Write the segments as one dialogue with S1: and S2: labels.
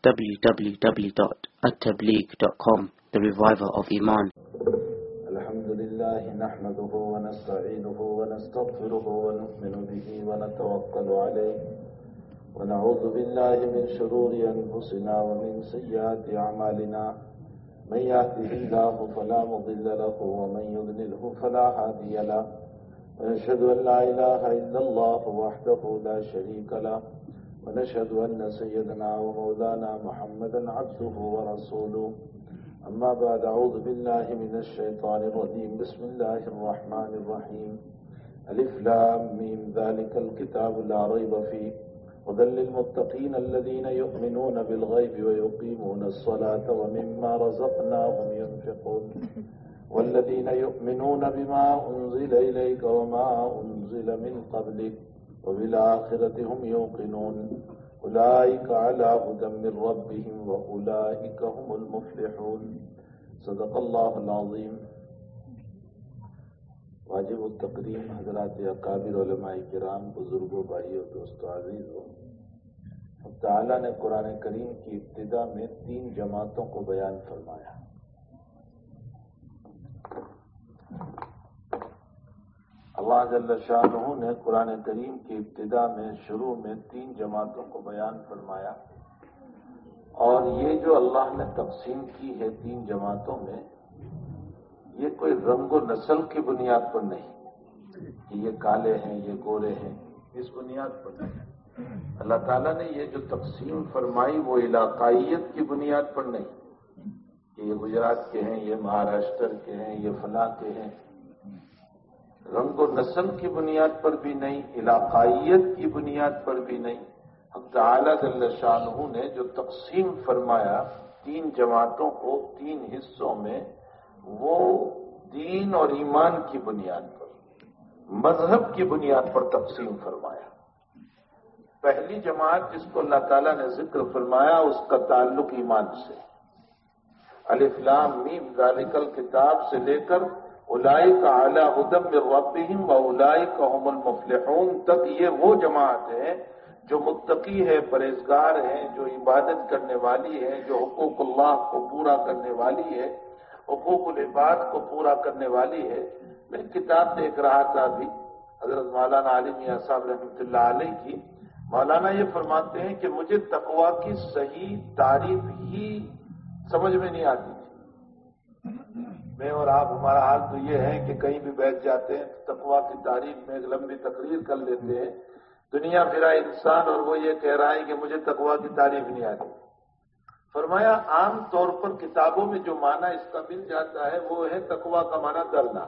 S1: www.attableek.com, the reviver of Iman.
S2: الحمد لله نحمده ونستعينه ونستغفره ونؤمن به ونتوكل عليه ونعوذ بالله من شرور أنفسنا ومن سيئات أعمالنا من يهده الله فلا مضل له ومن يضلله فلا هادي له ونشهد أن لا إله إلا الله وحده لا شريك له ونشهد أن سيدنا ومولانا محمدا عبده ورسوله أما بعد أعوذ بالله من الشيطان الرجيم بسم الله الرحمن الرحيم ألف لام ميم ذلك الكتاب لا ريب فيه هدى للمتقين الذين يؤمنون بالغيب ويقيمون الصلاة ومما رزقناهم ينفقون والذين يؤمنون بما أنزل إليك وما أنزل من قبلك وبالآخرة هم يوقنون أولئك على هدى من ربهم وأولئك هم المفلحون صدق الله العظيم. واجب التقدیم حضرات اکابر علماء کرام، بزرگوں، بھائیوں، دوستوں، عزیزوں، اب تعالیٰ نے قرآن کریم کی ابتدا میں 3 جماعتوں کو بیان فرمایا. اللہ جل شانہ نے قرآن کریم کی ابتدا میں شروع میں 3 جماعتوں کو بیان فرمایا، اور یہ جو اللہ نے تقسیم کی ہے 3 جماعتوں میں، یہ کوئی رنگ و نسل کی بنیاد پر نہیں کہ یہ کالے ہیں یہ گورے ہیں، اس بنیاد پر نہیں. اللہ تعالیٰ نے یہ جو تقسیم فرمائی وہ علاقائیت کی بنیاد پر نہیں کہ یہ گجرات کے ہیں، یہ مہاراشٹر کے ہیں، یہ فلاں کے ہیں. رنگ و نسل کی بنیاد پر بھی نہیں، علاقائیت کی بنیاد پر بھی نہیں. حق تعالیٰ جل شانہ نے جو تقسیم فرمایا 3 جماعتوں کو 3 حصوں میں، وہ دین اور ایمان کی بنیاد پر، مذہب کی بنیاد پر تقسیم فرمایا. پہلی جماعت جس کو اللہ تعالیٰ نے ذکر فرمایا اس کا تعلق ایمان سے، الف لام میم ذالک الکتاب سے لے کر اولئک علی ھدی من ربہم واولئک ھم المفلحون تک، یہ وہ جماعت ہے جو متقی ہے، پرہیزگار ہے، جو عبادت کرنے والی ہے، جو حقوق اللہ کو پورا کرنے والی ہے، حقوق العباد کو پورا کرنے والی ہے. میں کتاب دیکھ رہا تھا ابھی حضرت مولانا علی میاں صاحب رحمۃ اللہ علیہ کی. مولانا یہ فرماتے ہیں کہ مجھے تقویٰ کی صحیح تعریف ہی سمجھ میں نہیں آتی تھی. میں اور آپ، ہمارا حال تو یہ ہے کہ کہیں بھی بیٹھ جاتے ہیں تو تقویٰ کی تعریف میں ایک لمبی تقریر کر لیتے ہیں. دنیا پھرا انسان اور وہ یہ کہہ رہا ہے کہ مجھے تقویٰ کی تعریف نہیں آتی. فرمایا عام طور پر کتابوں میں جو معنی اس کا مل جاتا ہے وہ ہے تقویٰ کا معنی ڈرنا.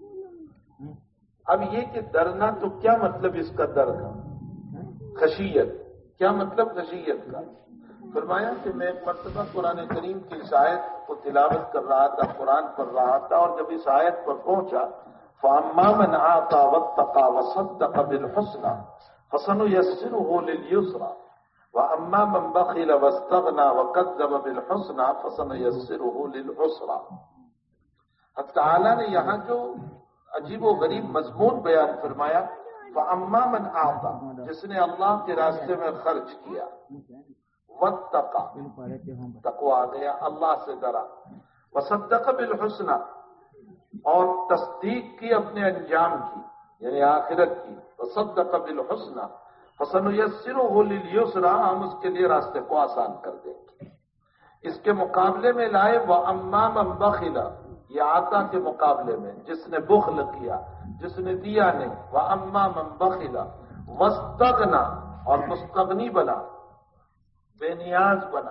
S2: اب یہ کہ ڈرنا تو کیا مطلب اس کا ڈر کا؟ خشیت. کیا مطلب خشیت کا؟ فرمایا کہ میں ایک مرتبہ قرآن کریم کی اس آیت کو تلاوت کر رہا تھا، قرآن پڑھ رہا تھا، اور جب اس آیت پر پہنچا فَأَمَّا مَنْ أَعْطَىٰ وَاتَّقَىٰ وَصَدَّقَ بِالْحُسْنَىٰ فَسَنُيَسِّرُهُ لِلْيُسْرَىٰ وَأَمَّا مَنْ بَخِلَ وَاسْتَغْنَىٰ وَكَذَّبَ بِالْحُسْنَىٰ فَسَنُيَسِّرُهُ لِلْعُسْرَىٰ. حق تعالیٰ نے یہاں جو عجیب و غریب مضمون بیان فرمایا، فَأَمَّا مَنْ أَعْطَىٰ، جس نے اللہ کے راستے میں خرچ کیا، وَاتَّقَىٰ، تقویٰ آ گیا، اللہ سے ڈرا، وَصَدَّقَ بِالْحُسْنَىٰ، اور تصدیق کی اپنے انجام کی یعنی آخرت کی، وَصَدَّقَ بِالْحُسْنَىٰ فَسَنُيَسِّرُهُ لِلْيُسْرَىٰ، ہم اس کے لیے راستے کو آسان کر دیں گے. اس کے مقابلے میں لائے وَأَمَّا مَنْ بَخِلَ، یہ عطا کے مقابلے میں جس نے بخل کیا، جس نے دیا نہیں. وَأَمَّا مَنْ بَخِلَ وَاسْتَغْنَىٰ، اور مستغنی بنا، بے نیاز بنا.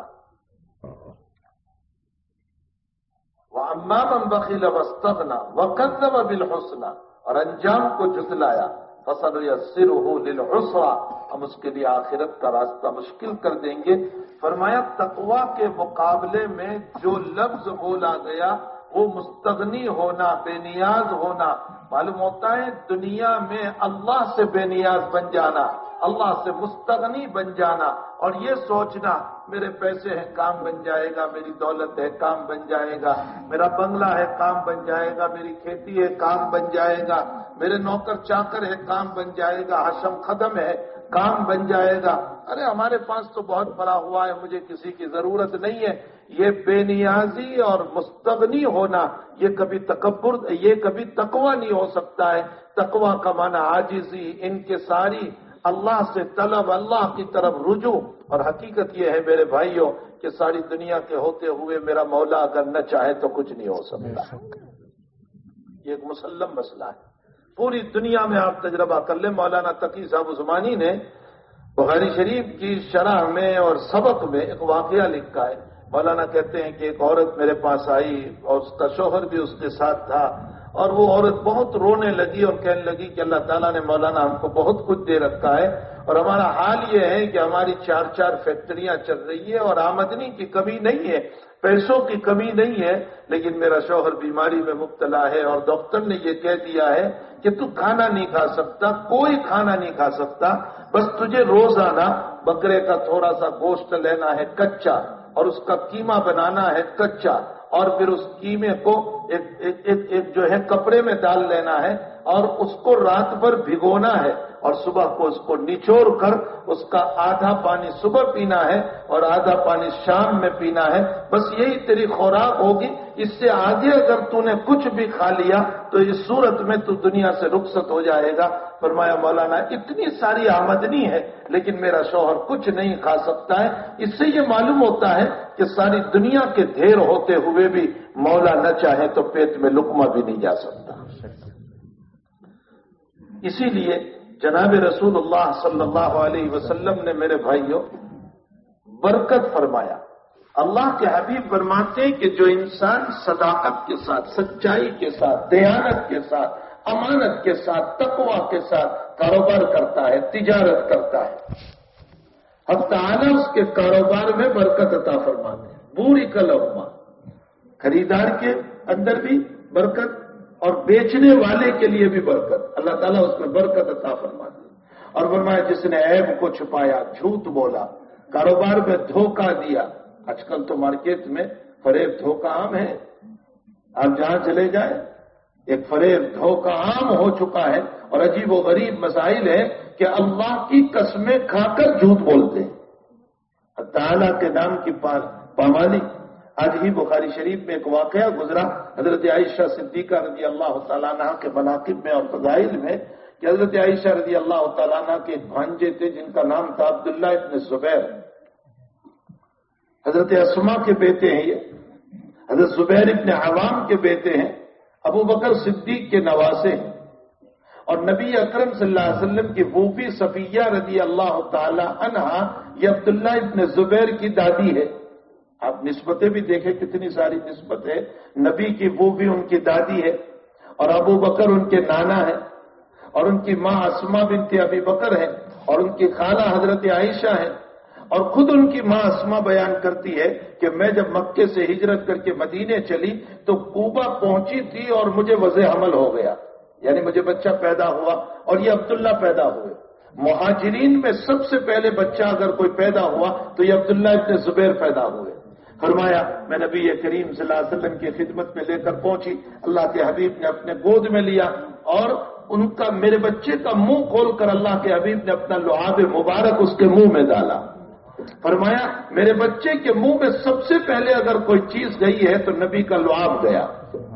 S2: وَأَمَّا مَنْ بَخِلَ وَاسْتَغْنَىٰ وَكَذَّبَ بِالْحُسْنَىٰ، اور انجام کو جھٹلایا، فَسَنُيَسِّرُهُ لِلْعُسْرَىٰ، ہم اس کے لیے آخرت کا راستہ مشکل کر دیں گے. فرمایا تقویٰ کے مقابلے میں جو لفظ بولا گیا وہ مستغنی ہونا، بے نیاز ہونا. معلوم ہوتا ہے دنیا میں اللہ سے بے نیاز بن جانا، اللہ سے مستغنی بن جانا، اور یہ سوچنا میرے پیسے ہیں کام بن جائے گا، میری دولت ہے کام بن جائے گا، میرا بنگلہ ہے کام بن جائے گا، میری کھیتی ہے کام بن جائے گا، میرے نوکر چاکر ہے کام بن جائے گا، حشم خدم ہے کام بن جائے گا، ارے ہمارے پاس تو بہت بڑا ہوا ہے، مجھے کسی کی ضرورت نہیں ہے، یہ بے نیازی اور مستغنی ہونا، یہ کبھی تکبر، یہ کبھی تقوی نہیں ہو سکتا ہے۔ تقوی کا معنی عاجزی، انکساری، اللہ سے طلب، اللہ کی طرف رجوع۔ اور حقیقت یہ ہے میرے بھائیوں کہ ساری دنیا کے ہوتے ہوئے میرا مولا اگر نہ چاہے تو کچھ نہیں ہو سکتا۔ یہ ایک مسلم مسئلہ ہے، پوری دنیا میں آپ تجربہ کر لیں۔ مولانا تقی صاحب عثمانی نے بخاری شریف کی شرح میں اور سبق میں ایک واقعہ لکھا ہے۔ مولانا کہتے ہیں کہ ایک عورت میرے پاس آئی اور اس کا شوہر بھی اس کے ساتھ تھا، اور وہ عورت بہت رونے لگی اور کہنے لگی کہ اللہ تعالیٰ نے مولانا ہم کو بہت کچھ دے رکھا ہے، اور ہمارا حال یہ ہے کہ ہماری 4 فیکٹریاں چل رہی ہے اور آمدنی کی کمی نہیں ہے، پیسوں کی کمی نہیں ہے، لیکن میرا شوہر بیماری میں مبتلا ہے اور ڈاکٹر نے یہ کہہ دیا ہے کہ تو کھانا نہیں کھا سکتا، کوئی کھانا نہیں کھا سکتا، بس تجھے روزانہ بکرے کا تھوڑا سا گوشت لینا ہے کچا، اور اس کا قیمہ بنانا ہے کچا، اور پھر اس قیمے کو ایک جو ہے کپڑے میں ڈال لینا ہے، اور اس کو رات بھر بھگونا ہے، اور صبح کو اس کو نچوڑ کر اس کا آدھا پانی صبح پینا ہے اور آدھا پانی شام میں پینا ہے، بس یہی تیری خوراک ہوگی۔ اس سے آگے اگر تو نے کچھ بھی کھا لیا تو اس صورت میں تو دنیا سے رخصت ہو جائے گا۔ فرمایا مولانا اتنی ساری آمدنی ہے لیکن میرا شوہر کچھ نہیں کھا سکتا ہے۔ اس سے یہ معلوم ہوتا ہے کہ ساری دنیا کے ڈھیر ہوتے ہوئے بھی مولا نہ چاہے تو پیٹ میں لقمہ بھی نہیں جا سکتا۔ اسی لیے جناب رسول اللہ صلی اللہ علیہ وسلم نے میرے بھائیوں برکت فرمایا۔ اللہ کے حبیب فرماتے ہیں کہ جو انسان صداقت کے ساتھ، سچائی کے ساتھ، دیانت کے ساتھ، امانت کے ساتھ، تقوی کے ساتھ کاروبار کرتا ہے، تجارت کرتا ہے، حق تعالیٰ اس کے کاروبار میں برکت عطا فرماتے ہیں۔ بوری کلمہ، خریدار کے اندر بھی برکت اور بیچنے والے کے لیے بھی برکت، اللہ تعالیٰ اس میں برکت عطا فرماتے ہیں۔ اور فرمایا جس نے عیب کو چھپایا، جھوٹ بولا، کاروبار میں دھوکہ دیا، آج کل تو مارکیٹ میں فریب دھوکہ عام ہے، آپ جہاں چلے جائیں ایک فریب دھوکہ عام ہو چکا ہے، اور عجیب و غریب مسائل ہے کہ اللہ کی قسمیں کھا کر جھوٹ بولتے ہیں، تعالیٰ کے نام کی پامالی۔ آج ہی بخاری شریف میں ایک واقعہ گزرا حضرت عائشہ صدیقہ رضی اللہ تعالیٰ عنہ کے مناقب میں اور فضائل میں کہ حضرت عائشہ رضی اللہ تعالیٰ عنہ کے ایک بھانجے تھے جن کا نام تھا عبداللہ ابن زبیر، حضرت اسما کے بیٹے ہیں، یہ حضرت زبیر ابن عوام کے بیٹے ہیں، ابو بکر صدیق کے نواسے ہیں، اور نبی اکرم صلی اللہ علیہ وسلم کی پھوپھی صفیہ رضی اللہ تعالی عنہا یہ عبداللہ ابن زبیر کی دادی ہے۔ آپ نسبتیں بھی دیکھیں کتنی ساری نسبت ہے، نبی کی پھوپھی ان کی دادی ہے، اور ابو بکر ان کے نانا ہے، اور ان کی ماں اسما بنت ابی بکر ہے، اور ان کی خالہ حضرت عائشہ ہے۔ اور خود ان کی ماں اسما بیان کرتی ہے کہ میں جب مکے سے ہجرت کر کے مدینے چلی تو کوبہ پہنچی تھی اور مجھے وضع حمل ہو گیا، یعنی مجھے بچہ پیدا ہوا، اور یہ عبداللہ پیدا ہوئے۔ مہاجرین میں سب سے پہلے بچہ اگر کوئی پیدا ہوا تو یہ عبداللہ ابن زبیر پیدا ہوئے۔ فرمایا میں نبی کریم صلی اللہ علیہ وسلم کی خدمت میں لے کر پہنچی، اللہ کے حبیب نے اپنے گود میں لیا اور ان کا میرے بچے کا منہ کھول کر اللہ کے حبیب نے اپنا لعاب مبارک اس کے منہ میں ڈالا۔ فرمایا میرے بچے کے منہ میں سب سے پہلے اگر کوئی چیز گئی ہے تو نبی کا لعاب گیا،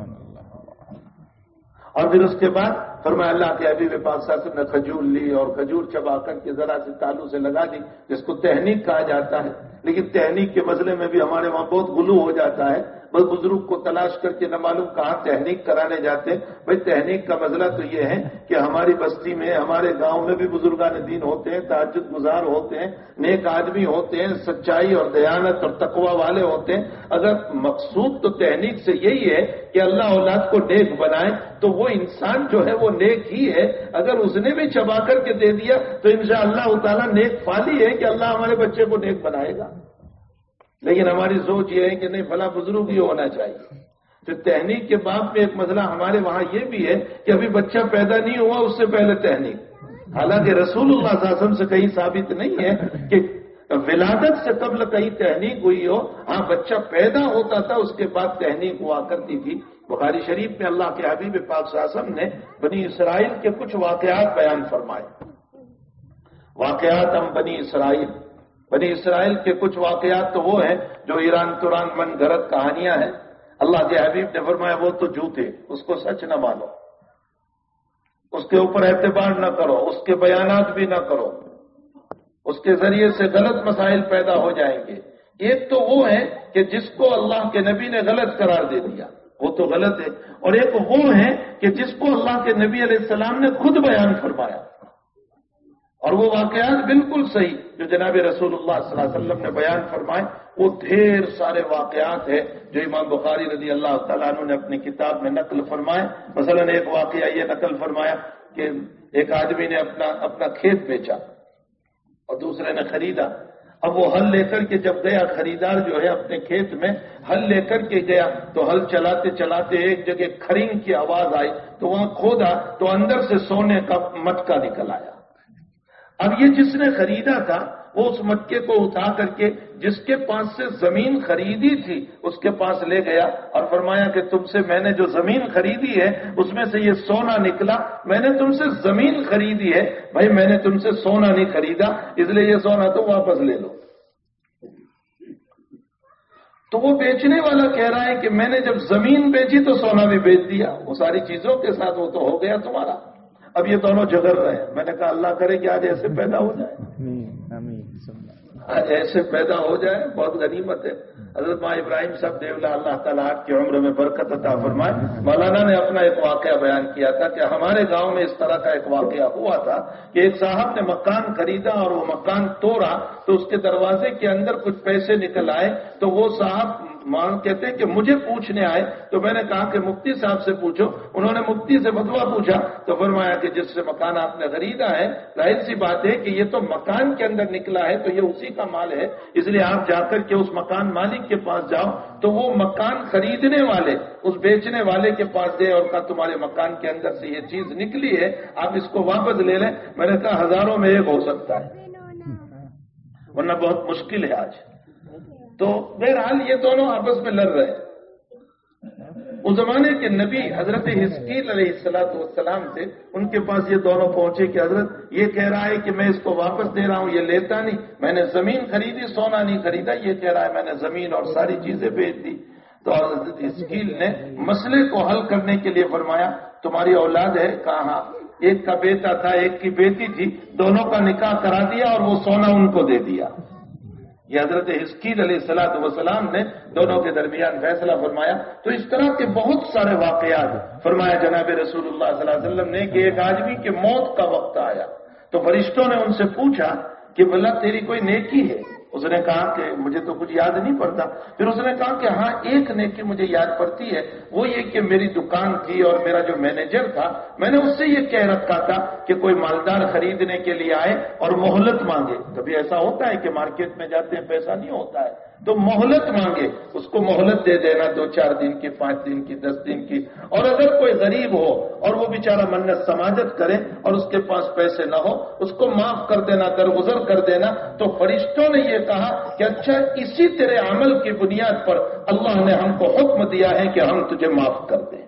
S2: اور پھر اس کے بعد فرمایا اللہ کے حبیب پاک صلی اللہ علیہ وسلم نے کھجور لی اور کھجور چبا کر کے ذرا سے تالو سے لگا دی، جس کو تہنیک کہا جاتا ہے، لیکن تہنیک کے مسئلے میں بھی ہمارے وہاں بہت غلو ہو جاتا ہے، بس بزرگ کو تلاش کر کے نہ معلوم کہاں تہنیک کرانے جاتے ہیں۔ بھائی تہنیک کا مسئلہ تو یہ ہے کہ ہماری بستی میں، ہمارے گاؤں میں بھی بزرگان دین ہوتے ہیں، تہجد گزار ہوتے ہیں، نیک آدمی ہوتے ہیں، سچائی اور دیانت اور تقوی والے ہوتے ہیں۔ اگر مقصود تو تہنیک سے یہی ہے کہ اللہ اولاد کو نیک بنائے تو وہ انسان جو ہے وہ نیک ہی ہے، اگر اس نے بھی چبا کر کے دے دیا تو انشاءاللہ تعالیٰ نیک فالی ہے کہ اللہ ہمارے بچے کو نیک بنائے گا۔ لیکن ہماری سوچ یہ ہے کہ نہیں فلاں بزرگ ہی ہونا چاہیے۔ تو تہنیک کے باب میں ایک مسئلہ ہمارے وہاں یہ بھی ہے کہ ابھی بچہ پیدا نہیں ہوا اس سے پہلے تہنیک، حالانکہ رسول اللہ صلی اللہ علیہ وسلم سے کہیں ثابت نہیں ہے کہ ولادت سے قبل کہیں تہنیک ہوئی ہو، ہاں بچہ پیدا ہوتا تھا اس کے بعد تہنیک ہوا کرتی تھی۔ بخاری شریف میں اللہ کے حبیب پاک صلی اللہ علیہ وسلم نے بنی اسرائیل کے کچھ واقعات بیان فرمائے۔ واقعات ہم بنی اسرائیل کے کچھ واقعات تو وہ ہیں جو ایران توران من گھڑت کہانیاں ہیں. اللہ کے حبیب نے فرمایا وہ تو جھوٹے، اس کو سچ نہ مانو، اس کے اوپر اعتبار نہ کرو، اس کے بیانات بھی نہ کرو، اس کے ذریعے سے غلط مسائل پیدا ہو جائیں گے. ایک تو وہ ہے کہ جس کو اللہ کے نبی نے غلط قرار دے دیا، وہ تو غلط ہے، اور ایک وہ ہے کہ جس کو اللہ کے نبی علیہ السلام نے خود بیان فرمایا، اور وہ واقعات بالکل صحیح جو جناب رسول اللہ صلی اللہ علیہ وسلم نے بیان فرمائے. وہ ڈھیر سارے واقعات ہیں جو امام بخاری رضی اللہ تعالیٰ عنہ نے اپنی کتاب میں نقل فرمائے. مثلا ایک واقعہ یہ نقل فرمایا کہ ایک آدمی نے اپنا کھیت بیچا اور دوسرے نے خریدا. اب وہ ہل لے کر کے جب گیا، خریدار جو ہے اپنے کھیت میں ہل لے کر کے گیا تو ہل چلاتے چلاتے ایک جگہ کھرینگ کی آواز آئی تو وہاں کھودا تو اندر سے سونے کا مٹکا نکل آیا. اب یہ جس نے خریدا تھا وہ اس مٹکے کو اٹھا کر کے جس کے پاس سے زمین خریدی تھی اس کے پاس لے گیا اور فرمایا کہ تم سے میں نے جو زمین خریدی ہے اس میں سے یہ سونا نکلا، میں نے تم سے زمین خریدی ہے، بھائی میں نے تم سے سونا نہیں خریدا، اس لیے یہ سونا تو واپس لے لو. تو وہ بیچنے والا کہہ رہا ہے کہ میں نے جب زمین بیچی تو سونا بھی بیچ دیا، وہ ساری چیزوں کے ساتھ وہ تو ہو گیا تمہارا. اب یہ دونوں جھگڑ رہے ہیں. میں نے کہا اللہ کرے کہ آج ایسے پیدا ہو جائے، آج ایسے پیدا ہو جائے، بہت غنیمت ہے. حضرت ماں ابراہیم صاحب دیولا اللہ تعالیٰ آپ کی عمر میں برکت عطا فرمائے، مولانا نے اپنا ایک واقعہ بیان کیا تھا کہ ہمارے گاؤں میں اس طرح کا ایک واقعہ ہوا تھا کہ ایک صاحب نے مکان خریدا اور وہ مکان توڑا تو اس کے دروازے کے اندر کچھ پیسے نکل آئے. تو وہ صاحب کہتے ہیں کہ مجھے پوچھنے آئے تو میں نے کہا کہ مفتی صاحب سے پوچھو. انہوں نے مفتی سے فتویٰ پوچھا تو فرمایا کہ جس سے مکان آپ نے خریدا ہے ظاہر سی بات ہے کہ یہ تو مکان کے اندر نکلا ہے تو یہ اسی کا مال ہے، اس لیے آپ جا کر کے اس مکان مالک کے پاس جاؤ تو وہ مکان خریدنے والے اس بیچنے والے کے پاس دے اور کہا تمہارے مکان کے اندر سے یہ چیز نکلی ہے، آپ اس کو واپس لے لیں. میں نے کہا ہزاروں میں ایک ہو سکتا ہے، ورنہ بہت مشکل ہے آج. تو بہرحال یہ دونوں آپس میں لڑ رہے ہیں. اس زمانے کے نبی حضرت حزقیل علیہ السلام تھے، ان کے پاس یہ دونوں پہنچے کہ حضرت یہ کہہ رہا ہے کہ میں اس کو واپس دے رہا ہوں، یہ لیتا نہیں، میں نے زمین خریدی سونا نہیں خریدا، یہ کہہ رہا ہے میں نے زمین اور ساری چیزیں بیچ دی. تو حضرت حزقیل نے مسئلے کو حل کرنے کے لیے فرمایا تمہاری اولاد ہے؟ کہا ایک کا بیٹا تھا ایک کی بیٹی تھی، دونوں کا نکاح کرا دیا اور وہ سونا ان کو دے دیا. یہ حضرت حزقیل علیہ السلام نے دونوں کے درمیان فیصلہ فرمایا. تو اس طرح کے بہت سارے واقعات فرمایا جناب رسول اللہ صلی اللہ علیہ وسلم نے کہ ایک آدمی کے موت کا وقت آیا تو فرشتوں نے ان سے پوچھا کہ بھلا تیری کوئی نیکی ہے؟ اس نے کہا کہ مجھے تو کچھ یاد نہیں پڑتا. پھر اس نے کہا کہ ہاں ایک نیکی مجھے یاد پڑتی ہے، وہ یہ کہ میری دکان تھی اور میرا جو مینیجر تھا میں نے اس سے یہ کہہ رکھا تھا کہ کوئی مالدار خریدنے کے لیے آئے اور مہلت مانگے. کبھی ایسا ہوتا ہے کہ مارکیٹ میں جاتے ہیں پیسہ نہیں ہوتا ہے تو مہلت مانگے، اس کو مہلت دے دینا 2-4 دن کی، 5 دن کی، 10 دن کی. اور اگر کوئی غریب ہو اور وہ بیچارہ منت سماجت کرے اور اس کے پاس پیسے نہ ہو اس کو معاف کر دینا، درگزر کر دینا. تو فرشتوں نے یہ کہا کہ اچھا اسی تیرے عمل کی بنیاد پر اللہ نے ہم کو حکم دیا ہے کہ ہم تجھے معاف کر دیں.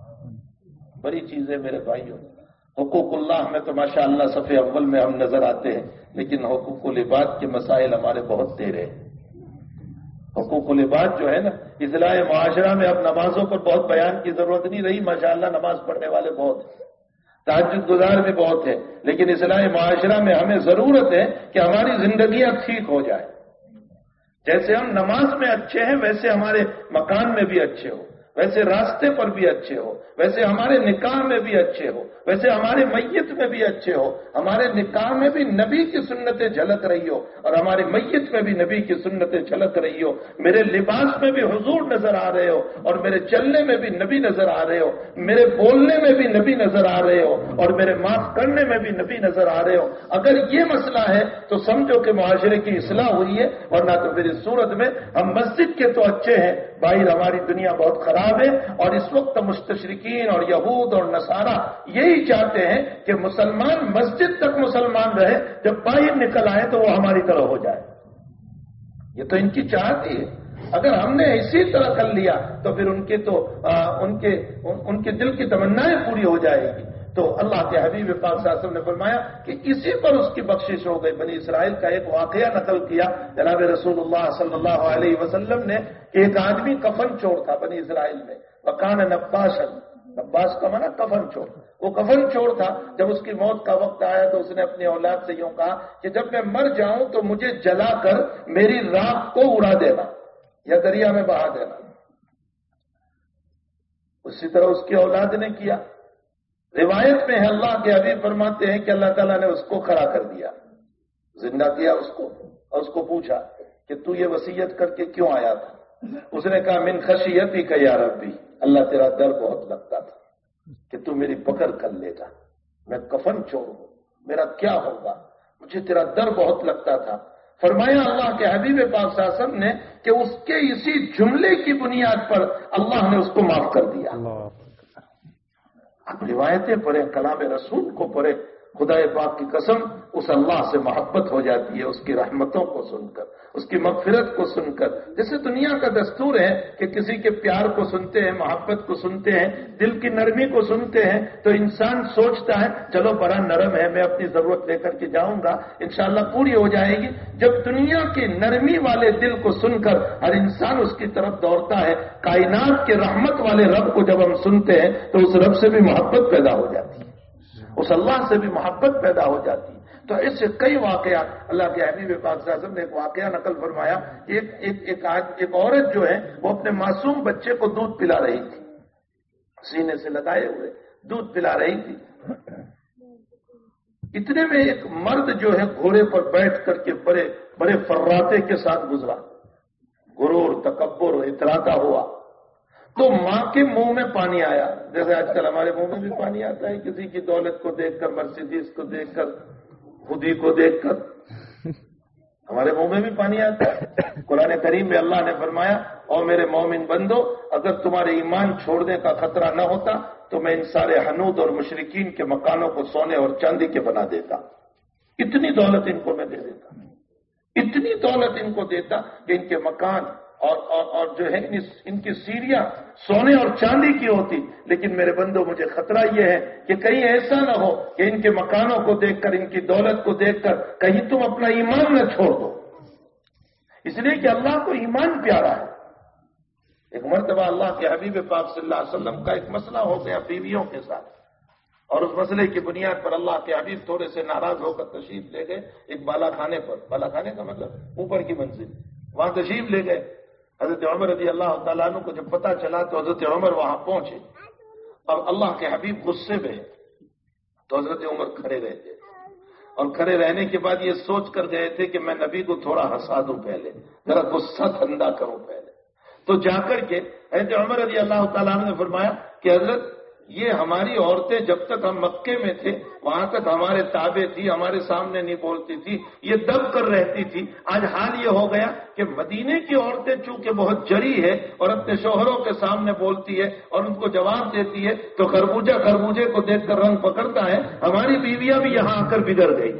S2: بڑی چیز ہے میرے بھائیوں. حقوق اللہ میں تو ماشاءاللہ صفحے اول میں ہم نظر آتے ہیں، لیکن حقوق العباد کے مسائل ہمارے بہت تیرے ہیں. حقوق العباد جو ہے نا، اصلاح معاشرہ میں اب نمازوں پر بہت بیان کی ضرورت نہیں رہی. ماشاءاللہ نماز پڑھنے والے بہت ہیں، تہجد گزار بھی بہت ہیں، لیکن اصلاح معاشرہ میں ہمیں ضرورت ہے کہ ہماری زندگیاں ٹھیک ہو جائیں. جیسے ہم نماز میں اچھے ہیں ویسے ہمارے مکان میں بھی اچھے ہو، ویسے راستے پر بھی اچھے ہو، ویسے ہمارے نکاح میں بھی اچھے ہو، ویسے ہمارے میت میں بھی اچھے ہو. ہمارے نکاح میں بھی نبی کی سنتیں جھلک رہی ہو اور ہماری میت میں بھی نبی کی سنتیں جھلک رہی ہو. میرے لباس میں بھی حضور نظر آ رہے ہو اور میرے چلنے میں بھی نبی نظر آ رہے ہو، میرے بولنے میں بھی نبی نظر آ رہے ہو اور میرے معاف کرنے میں بھی نبی نظر آ رہے ہو. اگر یہ مسئلہ ہے تو سمجھو کہ معاشرے کی اصلاح ہوئی ہے، ورنہ تو پھر اس صورت میں ہم مسجد کے تو اچھے ہیں، باہر ہماری دنیا بہت خراب ہے. اور اس وقت مستشرقین اور یہود اور نصارہ یہی چاہتے ہیں کہ مسلمان مسجد تک مسلمان رہے، جب باہر نکل آئے تو وہ ہماری طرح ہو جائے. یہ تو ان کی چاہت ہی ہے. اگر ہم نے اسی طرح کر لیا تو پھر ان کے دل کی تمنائیں پوری ہو جائے گی. تو اللہ کے حبیب پاک صلی اللہ علیہ وسلم نے فرمایا کہ اسی پر اس کی بخشش ہو گئی. بنی اسرائیل کا ایک واقعہ نقل کیا جناب رسول اللہ صلی اللہ علیہ وسلم نے. ایک آدمی کفن چور تھا بنی اسرائیل میں. وکان نباشا، نباش کا معنی کفن چور. وہ کفن چور تھا. جب اس کی موت کا وقت آیا تو اس نے اپنی اولاد سے یوں کہا کہ جب میں مر جاؤں تو مجھے جلا کر میری راکھ کو اڑا دینا یا دریا میں بہا دینا. اسی طرح اس کی اولاد نے کیا. روایت میں ہے اللہ کے حبیب فرماتے ہیں کہ اللہ تعالیٰ نے اس کو کھڑا کر دیا، زندہ کیا اس کو، اور اس کو پوچھا کہ تو یہ وصیت کر کے کیوں آیا تھا؟ اس نے کہا من خشیتی کا یا ربی، اللہ تیرا ڈر بہت لگتا تھا کہ تو میری پکڑ کر لے گا، میں کفن چور ہوں، میرا کیا ہوگا، مجھے تیرا ڈر بہت لگتا تھا. فرمایا اللہ کے حبیب پاک صلی اللہ علیہ وسلم نے کہ اس کے اسی جملے کی بنیاد پر اللہ نے اس کو معاف کر دیا. آپ روایتیں پڑھیں، کلام رسول کو پڑھیں، خدا پاک کی قسم اس اللہ سے محبت ہو جاتی ہے اس کی رحمتوں کو سن کر، اس کی مغفرت کو سن کر. جیسے دنیا کا دستور ہے کہ کسی کے پیار کو سنتے ہیں، محبت کو سنتے ہیں، دل کی نرمی کو سنتے ہیں، تو انسان سوچتا ہے چلو بڑا نرم ہے، میں اپنی ضرورت لے کر کے جاؤں گا، انشاءاللہ پوری ہو جائے گی. جب دنیا کی نرمی والے دل کو سن کر ہر انسان اس کی طرف دوڑتا ہے، کائنات کے رحمت والے رب کو جب ہم سنتے ہیں تو اس رب سے بھی محبت پیدا ہو جاتی ہے، اس اللہ سے بھی محبت پیدا ہو جاتی ہے. تو اس سے کئی واقعات اللہ کے حبیب پاک صلی اللہ علیہ وسلم نے ایک واقعہ نقل فرمایا. ایک عورت جو ہے وہ اپنے معصوم بچے کو دودھ پلا رہی تھی، سینے سے لگائے ہوئے دودھ پلا رہی تھی. اتنے میں ایک مرد جو ہے گھوڑے پر بیٹھ کر کے بڑے بڑے فراتے کے ساتھ گزرا، غرور، تکبر، اتراتا ہوا. تو ماں کے منہ میں پانی آیا، جیسے آج کل ہمارے منہ میں بھی پانی آتا ہے کسی کی دولت کو دیکھ کر، مرسیڈیز کو دیکھ کر، خودی کو دیکھ کر ہمارے منہ میں بھی پانی آتا ہے. قرآن کریم میں اللہ نے فرمایا اور میرے مومن بندو، اگر تمہارے ایمان چھوڑنے کا خطرہ نہ ہوتا تو میں ان سارے حنود اور مشرکین کے مکانوں کو سونے اور چاندی کے بنا دیتا. اتنی دولت ان کو میں دے دیتا، اتنی دولت ان کو دیتا کہ ان کے مکان اور جو ہے ان کی سیڑھیاں سونے اور چاندی کی ہوتی. لیکن میرے بندو مجھے خطرہ یہ ہے کہ کہیں ایسا نہ ہو کہ ان کے مکانوں کو دیکھ کر، ان کی دولت کو دیکھ کر کہیں تم اپنا ایمان نہ چھوڑ دو، اس لیے کہ اللہ کو ایمان پیارا ہے. ایک مرتبہ اللہ کے حبیب پاک صلی اللہ علیہ وسلم کا ایک مسئلہ ہو گیا بیویوں کے ساتھ، اور اس مسئلے کی بنیاد پر اللہ کے حبیب تھوڑے سے ناراض ہو کر تشریف لے گئے ایک بالا خانے پر. بالا خانے کا مطلب اوپر کی منزل، وہاں تشریف لے گئے. حضرت عمر رضی اللہ تعالیٰ عنہ کو جب پتا چلا تو حضرت عمر وہاں پہنچے اور اللہ کے حبیب غصے میں، تو حضرت عمر کھڑے رہ گئے، اور کھڑے رہنے کے بعد یہ سوچ کر گئے تھے کہ میں نبی کو تھوڑا ہنسا دوں، پہلے ذرا غصہ ٹھنڈا کروں پہلے. تو جا کر کے حضرت عمر رضی اللہ تعالیٰ عنہ نے فرمایا کہ حضرت یہ ہماری عورتیں جب تک ہم مکے میں تھے وہاں تک ہمارے تابع تھی، ہمارے سامنے نہیں بولتی تھی، یہ دب کر رہتی تھی. آج حال یہ ہو گیا کہ مدینے کی عورتیں چونکہ بہت جری ہے اور اپنے شوہروں کے سامنے بولتی ہے اور ان کو جواب دیتی ہے تو خربوجے کو دیکھ کر رنگ پکڑتا ہے. ہماری بیویاں بھی یہاں آ کر بگڑ گئی.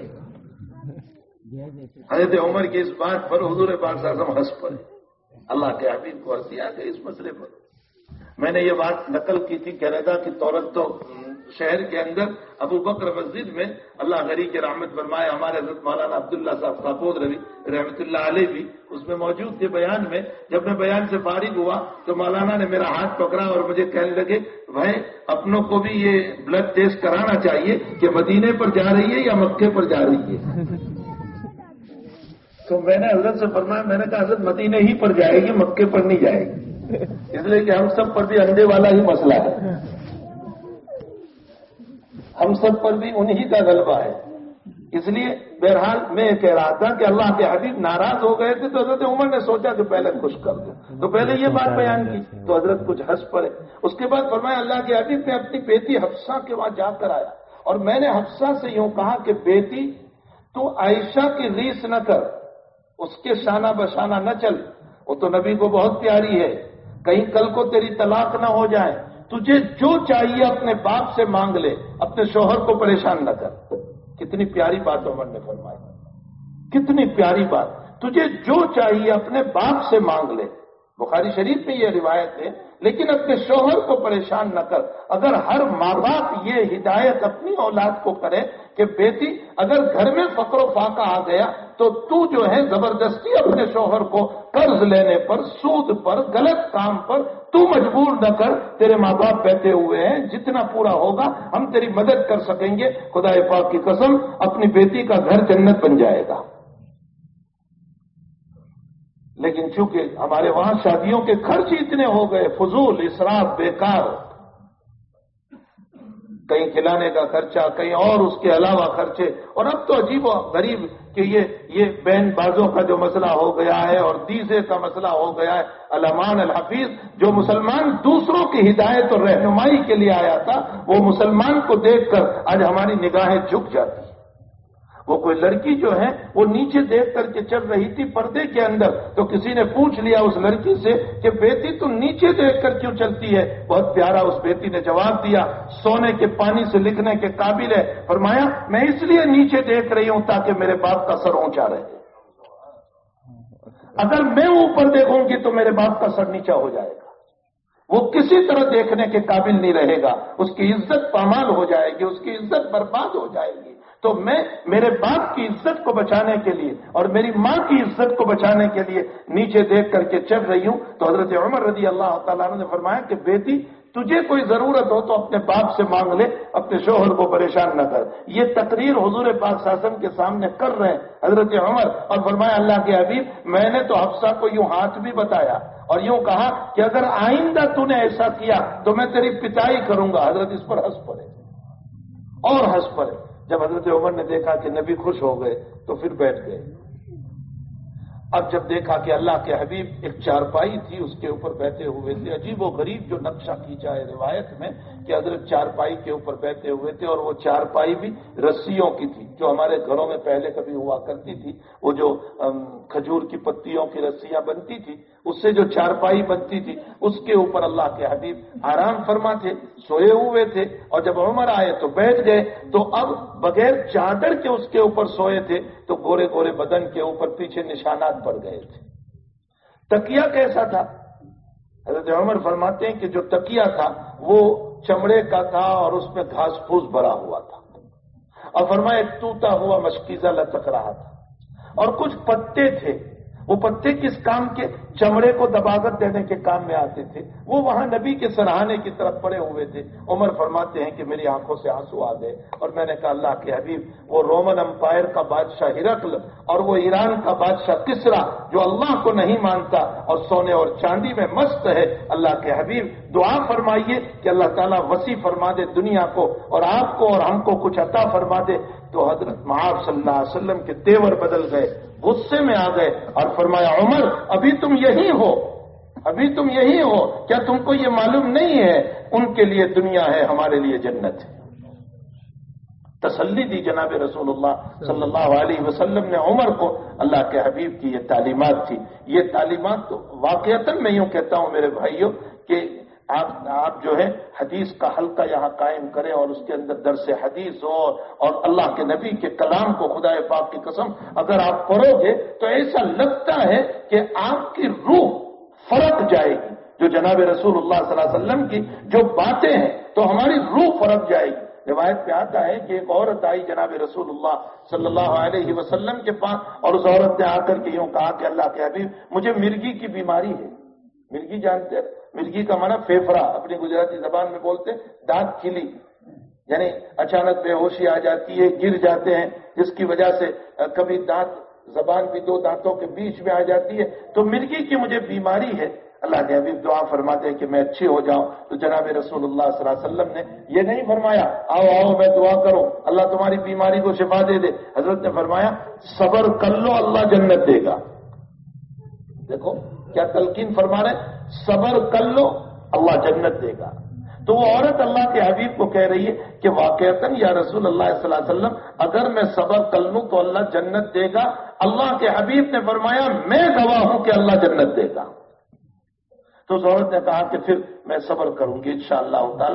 S2: حضرت عمر کی اس بات پر حضور پاک صلی اللہ علیہ وسلم ہنس پڑے. اللہ کے حبیب کو ہنسی آ گئی اس مسئلے پر. میں نے یہ بات نقل کی تھی کہہ رہا تھا کہ تورت تو شہر کے اندر ابو بکر مسجد میں اللہ غری کے رحمت فرمائے ہمارے حضرت مولانا عبداللہ صاحب کاپود روی رحمت اللہ علیہ بھی اس میں موجود تھے بیان میں. جب میں بیان سے فارغ ہوا تو مولانا نے میرا ہاتھ پکڑا اور مجھے کہنے لگے بھائی اپنوں کو بھی یہ بلڈ ٹیسٹ کرانا چاہیے کہ مدینے پر جا رہی ہے یا مکے پر جا رہی ہے. تو میں نے حضرت سے فرمایا، میں نے کہا حضرت مدینے ہی پر جائے گی، مکے پر نہیں جائے گی، اس لیے کہ ہم سب پر بھی انڈے والا ہی مسئلہ ہے، ہم سب پر بھی انہی کا غلبہ ہے. اس لیے بہرحال میں یہ کہہ رہا تھا کہ اللہ کے حبیب ناراض ہو گئے تھے تو حضرت عمر نے سوچا کہ پہلے خوش کر دیں، تو پہلے یہ بات بیان کی تو حضرت کچھ ہنس پڑے. اس کے بعد فرمایا اللہ کے حبیب نے اپنی بیٹی حفصہ کے وہاں جا کر آیا اور میں نے حفصہ سے یوں کہا کہ بیٹی تو عائشہ کی ریس نہ کر، اس کے شانہ بشانہ نہ چل، وہ تو نبی کو بہت پیاری ہے، کہیں کل کو تیری طلاق نہ ہو جائے، تجھے جو چاہیے اپنے باپ سے مانگ لے، اپنے شوہر کو پریشان نہ کر. کتنی پیاری بات عمر نے فرمائی، کتنی پیاری بات. تجھے جو چاہیے اپنے باپ سے مانگ لے، بخاری شریف میں یہ روایت ہے. لیکن اپنے شوہر کو پریشان نہ کر. اگر ہر ماں باپ یہ ہدایت اپنی اولاد کو کرے کہ بیٹی اگر گھر میں فقر و فاقہ آ گیا تو جو ہے زبردستی اپنے شوہر کو قرض لینے پر، سود پر، غلط کام پر تو مجبور نہ کر. تیرے ماں باپ بیٹھے ہوئے ہیں، جتنا پورا ہوگا ہم تیری مدد کر سکیں گے. خدا پاک کی قسم اپنی بیٹی کا گھر جنت بن جائے گا. لیکن چونکہ ہمارے وہاں شادیوں کے خرچ اتنے ہو گئے، فضول، اسراف، بیکار، کہیں کھلانے کا خرچہ، کہیں اور اس کے علاوہ خرچے. اور اب تو عجیب و غریب کہ یہ بین بازوں کا جو مسئلہ ہو گیا ہے اور دیزے کا مسئلہ ہو گیا ہے. علمان الحفیظ جو مسلمان دوسروں کی ہدایت اور رہنمائی کے لیے آیا تھا، وہ مسلمان کو دیکھ کر آج ہماری نگاہیں جھک جاتی. وہ کوئی لڑکی جو ہے وہ نیچے دیکھ کر کے چل رہی تھی پردے کے اندر، تو کسی نے پوچھ لیا اس لڑکی سے کہ بیٹی تم نیچے دیکھ کر کیوں چلتی ہے؟ بہت پیارا اس بیٹی نے جواب دیا، سونے کے پانی سے لکھنے کے قابل ہے. فرمایا میں اس لیے نیچے دیکھ رہی ہوں تاکہ میرے باپ کا سر اونچا رہے. اگر میں اوپر دیکھوں گی تو میرے باپ کا سر نیچا ہو جائے گا، وہ کسی طرح دیکھنے کے قابل نہیں رہے گا، اس کی عزت پامال ہو جائے گی، اس کی عزت برباد ہو جائے گی. تو میں میرے باپ کی عزت کو بچانے کے لیے اور میری ماں کی عزت کو بچانے کے لیے نیچے دیکھ کر کے چل رہی ہوں. تو حضرت عمر رضی اللہ تعالیٰ عنہ نے فرمایا کہ بیٹی تجھے کوئی ضرورت ہو تو اپنے باپ سے مانگ لے، اپنے شوہر کو پریشان نہ کر. یہ تقریر حضور پاک صلی اللہ علیہ وسلم کے سامنے کر رہے ہیں حضرت عمر، اور فرمایا اللہ کے حبیب میں نے تو حفصہ کو یوں ہاتھ بھی بتایا اور یوں کہا کہ اگر آئندہ تو نے ایسا کیا تو میں تیری پٹائی کروں گا. حضرت اس پر ہنس پڑے اور ہنس پڑے. جب حضرت عمر نے دیکھا کہ نبی خوش ہو گئے تو پھر بیٹھ گئے. اب جب دیکھا کہ اللہ کے حبیب ایک چارپائی تھی اس کے اوپر بیٹھے ہوئے تھے، عجیب و غریب جو نقشہ کھینچا ہے روایت میں کہ حضرت چارپائی کے اوپر بیٹھے ہوئے تھے، اور وہ چارپائی بھی رسیوں کی تھی جو ہمارے گھروں میں پہلے کبھی ہوا کرتی تھی. وہ جو کھجور کی پتیوں کی رسیاں بنتی تھی اس سے جو چارپائی بنتی تھی اس کے اوپر اللہ کے حبیب آرام فرما تھے، سوئے ہوئے تھے. اور جب عمر آئے تو بیٹھ گئے، تو اب بغیر چادر کے اس کے اوپر سوئے تھے تو گورے گورے بدن کے اوپر پیچھے نشانات پڑ گئے تھے. تکیہ کیسا تھا؟ حضرت عمر فرماتے ہیں کہ جو تکیہ تھا وہ چمڑے کا تھا اور اس میں گھاس پھوس بھرا ہوا تھا، اور فرمایا ایک ٹوٹا ہوا مشکیزہ لٹک رہا تھا، اور کچھ پتے تھے. وہ پتے کس کام کے؟ چمڑے کو دباغت دینے کے کام میں آتے تھے. وہ وہاں نبی کے سرہانے کی طرف پڑے ہوئے تھے. عمر فرماتے ہیں کہ میری آنکھوں سے آنسو آ گئے اور میں نے کہا اللہ کے حبیب وہ رومن امپائر کا بادشاہ ہرقل اور وہ ایران کا بادشاہ کسرا جو اللہ کو نہیں مانتا اور سونے اور چاندی میں مست ہے، اللہ کے حبیب دعا فرمائیے کہ اللہ تعالیٰ وسیع فرما دے دنیا کو اور آپ کو اور ہم کو کچھ عطا فرما دے. تو حضرت معاذ صلی اللہ علیہ وسلم کے تیور بدل گئے، غصے میں آ گئے اور فرمایا عمر ابھی تم یہی ہو، ابھی تم یہی ہو، کیا تم کو یہ معلوم نہیں ہے ان کے لیے دنیا ہے ہمارے لیے جنت ہے. تسلی دی جناب رسول اللہ صلی اللہ علیہ وسلم نے عمر کو. اللہ کے حبیب کی یہ تعلیمات تھی. یہ تعلیمات تو واقعتاً میں یوں کہتا ہوں میرے بھائیوں کہ آپ جو ہے حدیث کا حلقہ یہاں قائم کریں اور اس کے اندر درس حدیث ہو اور اللہ کے نبی کے کلام کو خدا پاک کی قسم اگر آپ پڑھو گے تو ایسا لگتا ہے کہ آپ کی روح فرق جائے گی. جو جناب رسول اللہ صلی اللہ علیہ وسلم کی جو باتیں ہیں تو ہماری روح فرق جائے گی. روایت پہ آتا ہے کہ ایک عورت آئی جناب رسول اللہ صلی اللہ علیہ وسلم کے پاس اور اس عورت نے آ کر کے یوں کہا کہ اللہ کے حبیب مجھے مرگی کی بیماری ہے. مرگی جانتے ہیں؟ مرگی کا معنی پھیپھڑا، اپنی گجراتی زبان میں بولتے دانت کھلی، یعنی اچانک بے ہوشی آ جاتی ہے، گر جاتے ہیں جس کی وجہ سے کبھی دانت زبان بھی دو دانتوں کے بیچ میں آ جاتی ہے. تو مرگی کی مجھے بیماری ہے. اللہ کے حبیب دعا فرماتے ہیں کہ میں اچھی ہو جاؤں. تو جناب رسول اللہ صلی اللہ علیہ وسلم نے یہ نہیں فرمایا آؤ آؤ میں دعا کروں اللہ تمہاری بیماری کو شفا دے دے. حضرت نے فرمایا صبر کر لو اللہ جنت دے گا. دیکھو کیا تلقین فرما رہے، صبر کر لو اللہ جنت دے گا. تو وہ عورت اللہ کے حبیب کو کہہ رہی ہے کہ واقعتاً یا رسول اللہ صلی اللہ علیہ وسلم اگر میں صبر کر لوں تو اللہ جنت دے گا. اللہ کے حبیب نے فرمایا میں گواہ ہوں کہ اللہ جنت دے گا. تو اس عورت نے کہا کہ پھر میں صبر کروں گی انشاءاللہ تعالی.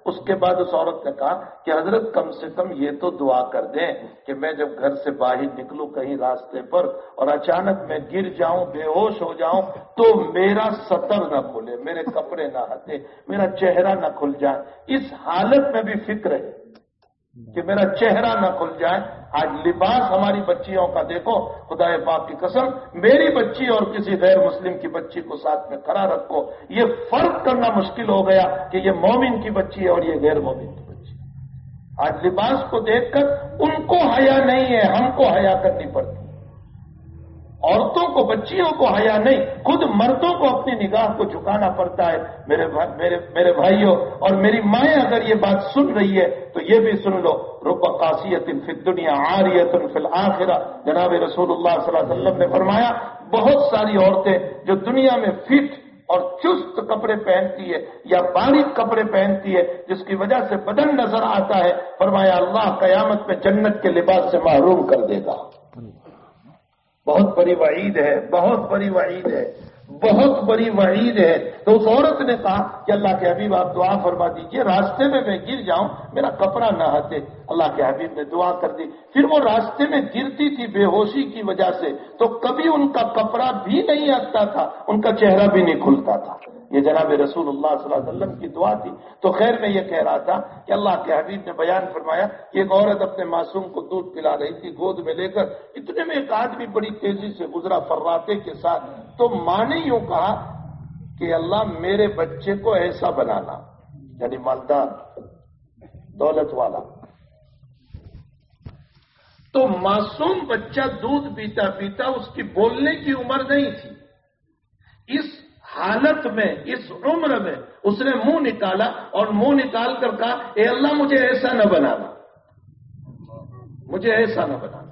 S2: اس کے بعد اس عورت نے کہا کہ حضرت کم سے کم یہ تو دعا کر دیں کہ میں جب گھر سے باہر نکلوں کہیں راستے پر اور اچانک میں گر جاؤں، بے ہوش ہو جاؤں، تو میرا سطر نہ کھلے، میرے کپڑے نہ ہٹے، میرا چہرہ نہ کھل جائے۔ اس حالت میں بھی فکر ہے کہ میرا چہرہ نہ کھل جائے۔ آج لباس ہماری بچیوں کا دیکھو، خدا پاک کی قسم، میری بچی اور کسی غیر مسلم کی بچی کو ساتھ میں کھڑا رکھو، یہ فرق کرنا مشکل ہو گیا کہ یہ مومن کی بچی ہے اور یہ غیر مومن کی بچی ہے۔ آج لباس کو دیکھ کر ان کو حیا نہیں ہے، ہم کو حیا کرنی پڑتی ہے۔ عورتوں کو، بچیوں کو حیا نہیں، خود مردوں کو اپنی نگاہ کو جھکانا پڑتا ہے۔ میرے بھائیوں اور میری مائیں اگر یہ بات سن رہی ہے تو یہ بھی سن لو، رب قاسیۃ فی الدنیا عاریۃ فی الآخرہ، جناب رسول اللہ صلی اللہ علیہ وسلم نے فرمایا بہت ساری عورتیں جو دنیا میں فٹ اور چست کپڑے پہنتی ہے یا باریک کپڑے پہنتی ہے جس کی وجہ سے بدن نظر آتا ہے، فرمایا اللہ قیامت میں جنت کے لباس سے محروم کر دے گا۔ بہت بڑی وعید ہے، بہت بڑی وعید ہے، بہت بڑی وعید ہے۔ تو اس عورت نے کہا کہ اللہ کے حبیب آپ دعا فرما دیجئے، راستے میں میں گر جاؤں میرا کپڑا نہ ہٹے۔ اللہ کے حبیب نے دعا کر دی۔ پھر وہ راستے میں گرتی تھی بے ہوشی کی وجہ سے، تو کبھی ان کا کپڑا بھی نہیں ہٹتا تھا، ان کا چہرہ بھی نہیں کھلتا تھا۔ یہ جناب رسول اللہ صلی اللہ علیہ وسلم کی دعا تھی۔ تو خیر میں یہ کہہ رہا تھا کہ اللہ کے حبیب نے بیان فرمایا کہ ایک عورت اپنے معصوم کو دودھ پلا رہی تھی گود میں لے کر، اتنے میں ایک آدمی بڑی تیزی سے گزرا فراتے کے ساتھ، تو ماں نے یوں کہا کہ اللہ میرے بچے کو ایسا بنانا، یعنی مالدار دولت والا۔ تو معصوم بچہ دودھ پیتا پیتا اس کی بولنے کی عمر نہیں تھی، اس حالت میں، اس عمر میں اس نے منہ نکالا اور منہ نکال کر کہا اے اللہ مجھے ایسا نہ بنانا، مجھے ایسا نہ بنانا۔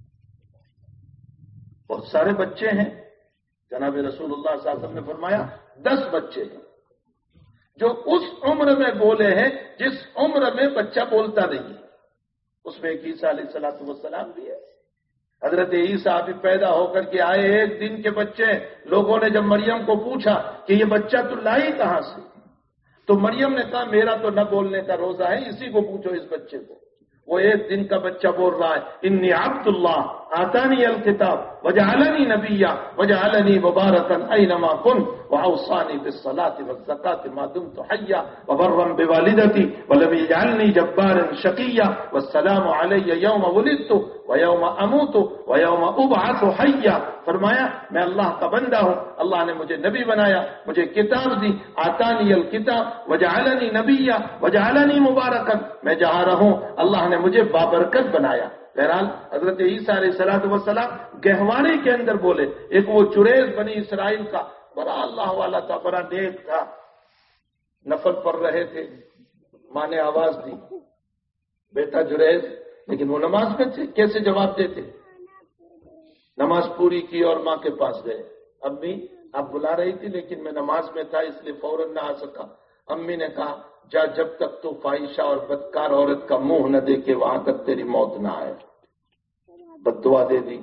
S2: بہت سارے بچے ہیں، جناب رسول اللہ صلی اللہ علیہ وسلم نے فرمایا 10 بچے ہیں جو اس عمر میں بولے ہیں جس عمر میں بچہ بولتا نہیں ہے۔ اس میں ایک عیسیٰ علیہ السلام بھی ہے۔ حضرت عیسیٰ بھی پیدا ہو کر کے آئے، ایک دن کے بچے۔ لوگوں نے جب مریم کو پوچھا کہ یہ بچہ تو لائی کہاں سے، تو مریم نے کہا میرا تو نہ بولنے کا روزہ ہے، اسی کو پوچھو اس بچے کو۔ وہ ایک دن کا بچہ بول رہا ہے انی عبد اللہ آتانی الکتاب وجعلنی نبیا وجعلنی مبارکا اینما کنت واوصانی بالصلاۃ والزکاۃ ما دمت حیا وبرا بوالدتی ولم یجعلنی جبارا شقیا والسلام علی یوم ولدت ویوم اموت ویوم ابعث حیا۔ فرمایا میں اللہ کا بندہ ہوں، اللہ نے مجھے نبی بنایا، مجھے کتاب دی، آتانی الکتاب وجعلنی نبیا وجعلنی مبارکا، میں جہاں رہوں اللہ نے مجھے بابرکت بنایا۔ بہرحال حضرت عیسیٰ علیہ السلام گہوارے کے اندر بولے۔ ایک وہ جریز بنی اسرائیل کا بڑا اللہ والا تھا، بڑا نیک تھا، نفل پڑھ رہے تھے، ماں نے آواز دی بیٹا جریز، لیکن وہ نماز میں تھے، کیسے جواب دیتے؟ نماز پوری کی اور ماں کے پاس گئے، امی آپ بلا رہی تھی لیکن میں نماز میں تھا اس لیے فوراً نہ آ سکا۔ امی نے کہا جا جب تک تو فاحشہ اور بدکار عورت کا منہ نہ دیکھے وہاں تک تیری موت نہ آئے۔ بد دعا دے دی۔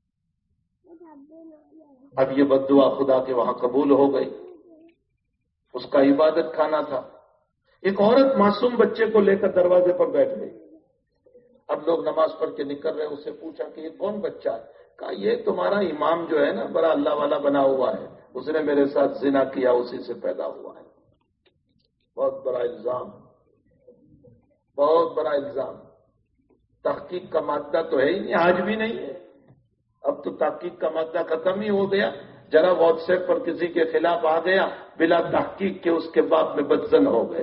S2: اب یہ بد دعا خدا کے وہاں قبول ہو گئی، اس کا عبادت خانہ تھا۔ ایک عورت معصوم بچے کو لے کر دروازے پر بیٹھ گئی۔ اب لوگ نماز پڑھ کے نکل رہے، اس سے پوچھا کہ یہ کون بچہ ہے؟ کہا یہ تمہارا امام جو ہے نا بڑا اللہ والا بنا ہوا ہے، اس نے میرے ساتھ زنا کیا، اسی سے پیدا ہوا ہے۔ بہت بڑا الزام، بہت بڑا الزام۔ تحقیق کا مادہ تو ہے ہی نہیں، آج بھی نہیں ہے، اب تو تحقیق کا مادہ ختم ہی ہو گیا۔ ذرا واٹس ایپ پر کسی کے خلاف آ گیا، بلا تحقیق کے اس کے باپ میں بدزن ہو گئے۔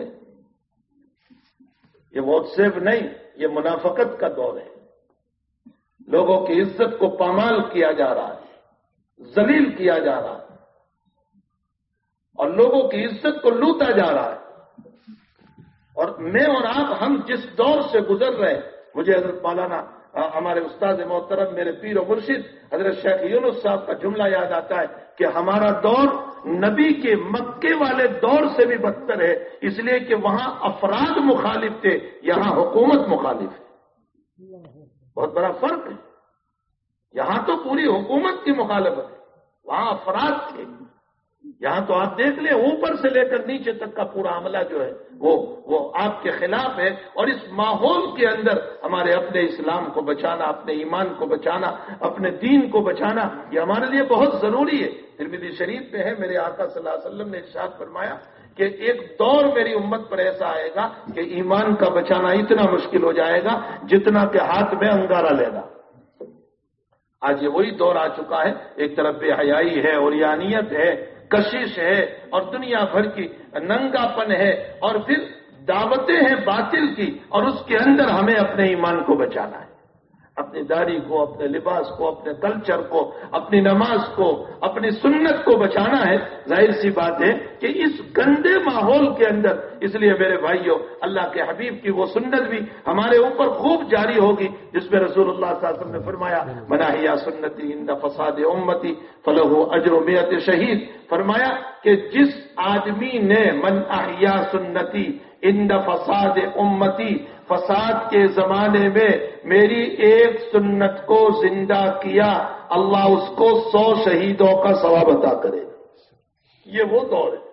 S2: یہ واٹس ایپ نہیں، یہ منافقت کا دور ہے۔ لوگوں کی عزت کو پامال کیا جا رہا ہے، ذلیل کیا جا رہا ہے، اور لوگوں کی عزت کو لوٹا جا رہا ہے۔ اور میں اور آپ ہم جس دور سے گزر رہے ہیں، مجھے حضرت مولانا ہمارے استاد محترم میرے پیر و مرشد حضرت شیخ یونس صاحب کا جملہ یاد آتا ہے کہ ہمارا دور نبی کے مکے والے دور سے بھی بدتر ہے، اس لیے کہ وہاں افراد مخالف تھے، یہاں حکومت مخالف ہے۔ بہت بڑا فرق ہے، یہاں تو پوری حکومت کی مخالفت ہے، وہاں افراد تھے، یہاں تو آپ دیکھ لیں اوپر سے لے کر نیچے تک کا پورا عملہ جو ہے وہ آپ کے خلاف ہے. اور اس ماحول کے اندر ہمارے اپنے اسلام کو بچانا، اپنے ایمان کو بچانا، اپنے دین کو بچانا یہ ہمارے لیے بہت ضروری ہے. ترمذی شریف میں ہے، میرے آقا صلی اللہ علیہ وسلم نے ارشاد فرمایا کہ ایک دور میری امت پر ایسا آئے گا کہ ایمان کا بچانا اتنا مشکل ہو جائے گا جتنا کہ ہاتھ میں انگارہ لینا. آج یہ وہی دور آ چکا ہے. ایک طرف بے حیائی ہے، عریانیت ہے، کشش ہے، اور دنیا بھر کی ننگا پن ہے، اور پھر دعوتیں ہیں باطل کی، اور اس کے اندر ہمیں اپنے ایمان کو بچانا ہے، اپنی داڑھی کو، اپنے لباس کو، اپنے کلچر کو، اپنی نماز کو، اپنی سنت کو بچانا ہے. ظاہر سی بات ہے کہ اس گندے ماحول کے اندر، اس لیے میرے بھائیوں اللہ کے حبیب کی وہ سنت بھی ہمارے اوپر خوب جاری ہوگی جس میں رسول اللہ صلی اللہ علیہ وسلم نے فرمایا من احیا سنتی عند فساد امتی فلہ اجر 100 شہید. فرمایا کہ جس آدمی نے من احیا سنتی عند فساد امتی، فساد کے زمانے میں میری ایک سنت کو زندہ کیا، اللہ اس کو 100 شہیدوں کا ثواب عطا کرے. یہ وہ دور ہے.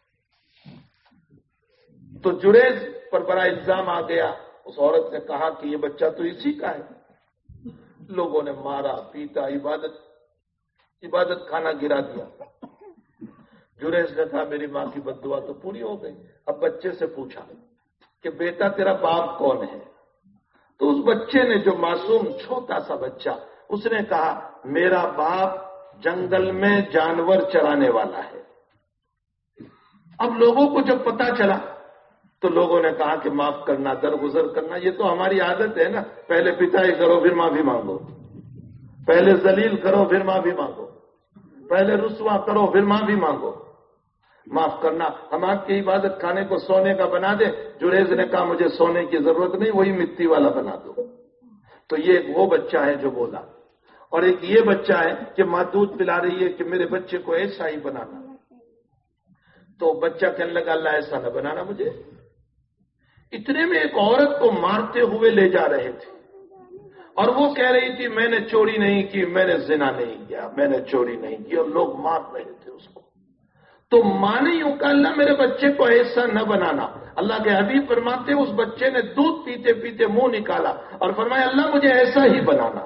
S2: تو جریز پر بڑا الزام آ گیا. اس عورت نے کہا کہ یہ بچہ تو اسی کا ہے. لوگوں نے مارا پیٹا، عبادت خانہ گرا دیا. جریز نے کہا میری ماں کی بد دعا تو پوری ہو گئی. اب بچے سے پوچھا کہ بیٹا تیرا باپ کون ہے؟ تو اس بچے نے، جو معصوم چھوٹا سا بچہ، اس نے کہا میرا باپ جنگل میں جانور چرانے والا ہے. اب لوگوں کو جب پتا چلا تو لوگوں نے کہا کہ معاف کرنا، درگزر کرنا، یہ تو ہماری عادت ہے نا، پہلے پٹائی کرو پھر معافی مانگو، پہلے ذلیل کرو پھر معافی مانگو، پہلے رسوا کرو پھر معافی مانگو. معاف کرنا. ہم آپ کی عبادت خانے کو سونے کا بنا دیں. جریز نے کہا مجھے سونے کی ضرورت نہیں، وہی مٹی والا بنا دو. تو یہ ایک وہ بچہ ہے جو بولا، اور ایک یہ بچہ ہے کہ ماں دودھ پلا رہی ہے کہ میرے بچے کو ایسا ہی بنانا. تو بچہ کہنے لگا اللہ ایسا نہ بنانا مجھے. اتنے میں ایک عورت کو مارتے ہوئے لے جا رہے تھے، اور وہ کہہ رہی تھی میں نے چوری نہیں کی، میں نے زنا نہیں کیا، میں نے چوری نہیں کی، اور لوگ مار رہے تھے اس کو. تو ماں نے یوں کہا اللہ میرے بچے کو ایسا نہ بنانا. اللہ کے حبیب فرماتے اس بچے نے دودھ پیتے پیتے منہ نکالا اور فرمایا اللہ مجھے ایسا ہی بنانا.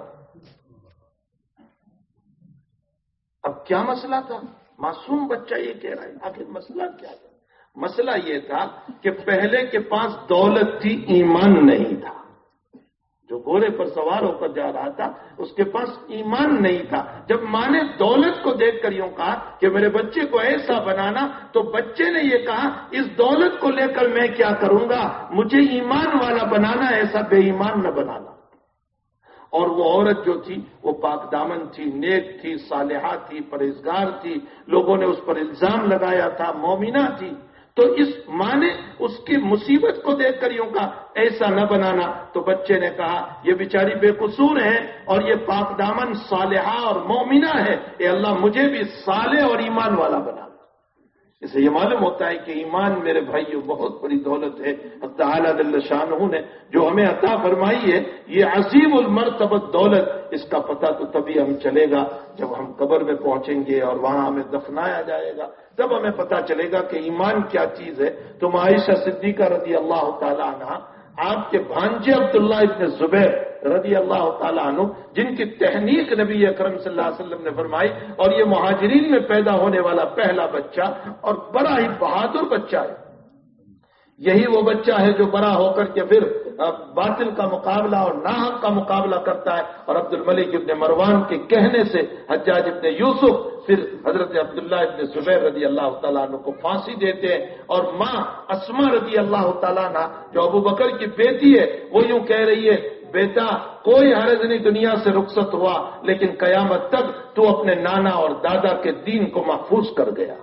S2: اب کیا مسئلہ تھا؟ معصوم بچہ یہ کہہ رہا ہے. آخر مسئلہ کیا تھا؟ مسئلہ یہ تھا کہ پہلے کے پاس دولت تھی، ایمان نہیں تھا. جو گھوڑے پر سوار ہو کر جا رہا تھا اس کے پاس ایمان نہیں تھا. جب ماں نے دولت کو دیکھ کر یوں کہا کہ میرے بچے کو ایسا بنانا، تو بچے نے یہ کہا اس دولت کو لے کر میں کیا کروں گا، مجھے ایمان والا بنانا، ایسا بے ایمان نہ بنانا. اور وہ عورت جو تھی وہ پاک دامن تھی، نیک تھی، صالحہ تھی، پرہیزگار تھی. لوگوں نے اس پر الزام لگایا تھا، مومنہ تھی. تو اس ماں نے اس کی مصیبت کو دیکھ کر یوں کہا ایسا نہ بنانا. تو بچے نے کہا یہ بیچاری بے قصور ہے اور یہ پاک دامن صالحہ اور مومنہ ہے، اے اللہ مجھے بھی صالح اور ایمان والا بنا. اسے یہ معلوم ہوتا ہے کہ ایمان میرے بھائیوں بہت بڑی دولت ہے. اللہ تعالیٰ جل شانہ نے جو ہمیں عطا فرمائی ہے یہ عظیم المرتبت دولت. اس کا پتہ تو تبھی ہم چلے گا جب ہم قبر میں پہنچیں گے اور وہاں ہمیں دفنایا جائے گا، تب ہمیں پتہ چلے گا کہ ایمان کیا چیز ہے. تو عائشہ صدیقہ رضی اللہ تعالیٰ عنہ، آپ کے بھانجے عبداللہ ابن زبیر رضی اللہ تعالیٰ عنہ، جن کی تحنیک نبی اکرم صلی اللہ علیہ وسلم نے فرمائی، اور یہ مہاجرین میں پیدا ہونے والا پہلا بچہ اور بڑا ہی بہادر بچہ ہے. یہی وہ بچہ ہے جو بڑا ہو کر کے پھر باطل کا مقابلہ اور ناحق کا مقابلہ کرتا ہے، اور عبد الملک ابن مروان کے کہنے سے حجاج ابن یوسف پھر حضرت عبداللہ ابن زبیر رضی اللہ تعالیٰ عنہ کو پھانسی دیتے ہیں. اور ماں اسما رضی اللہ تعالیٰ عنہ جو ابو بکر کی بیٹی ہے وہ یوں کہہ رہی ہے بیٹا کوئی حرج نہیں دنیا سے رخصت ہوا، لیکن قیامت تک تو اپنے نانا اور دادا کے دین کو محفوظ کر گیا.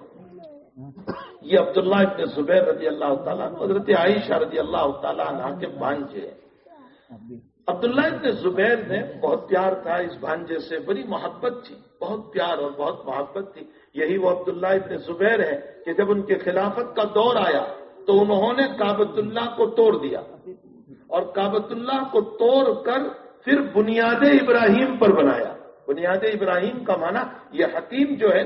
S2: یہ عبداللہ ابن زبیر رضی اللہ تعالیٰ عنہ حضرت عائشہ رضی اللہ تعالیٰ عنہ کے بھانجے ہیں. عبداللہ ابن زبیر نے بہت پیار تھا اس بھانجے سے، بڑی محبت تھی، بہت پیار اور بہت محبت تھی. یہی وہ عبداللہ ابن زبیر ہے کہ جب ان کی خلافت کا دور آیا تو انہوں نے کعبۃ اللہ کو توڑ دیا، اور کعبۃ اللہ کو توڑ کر پھر بنیاد ابراہیم پر بنایا. بنیاد ابراہیم کا معنی یہ حتیم جو ہے نا،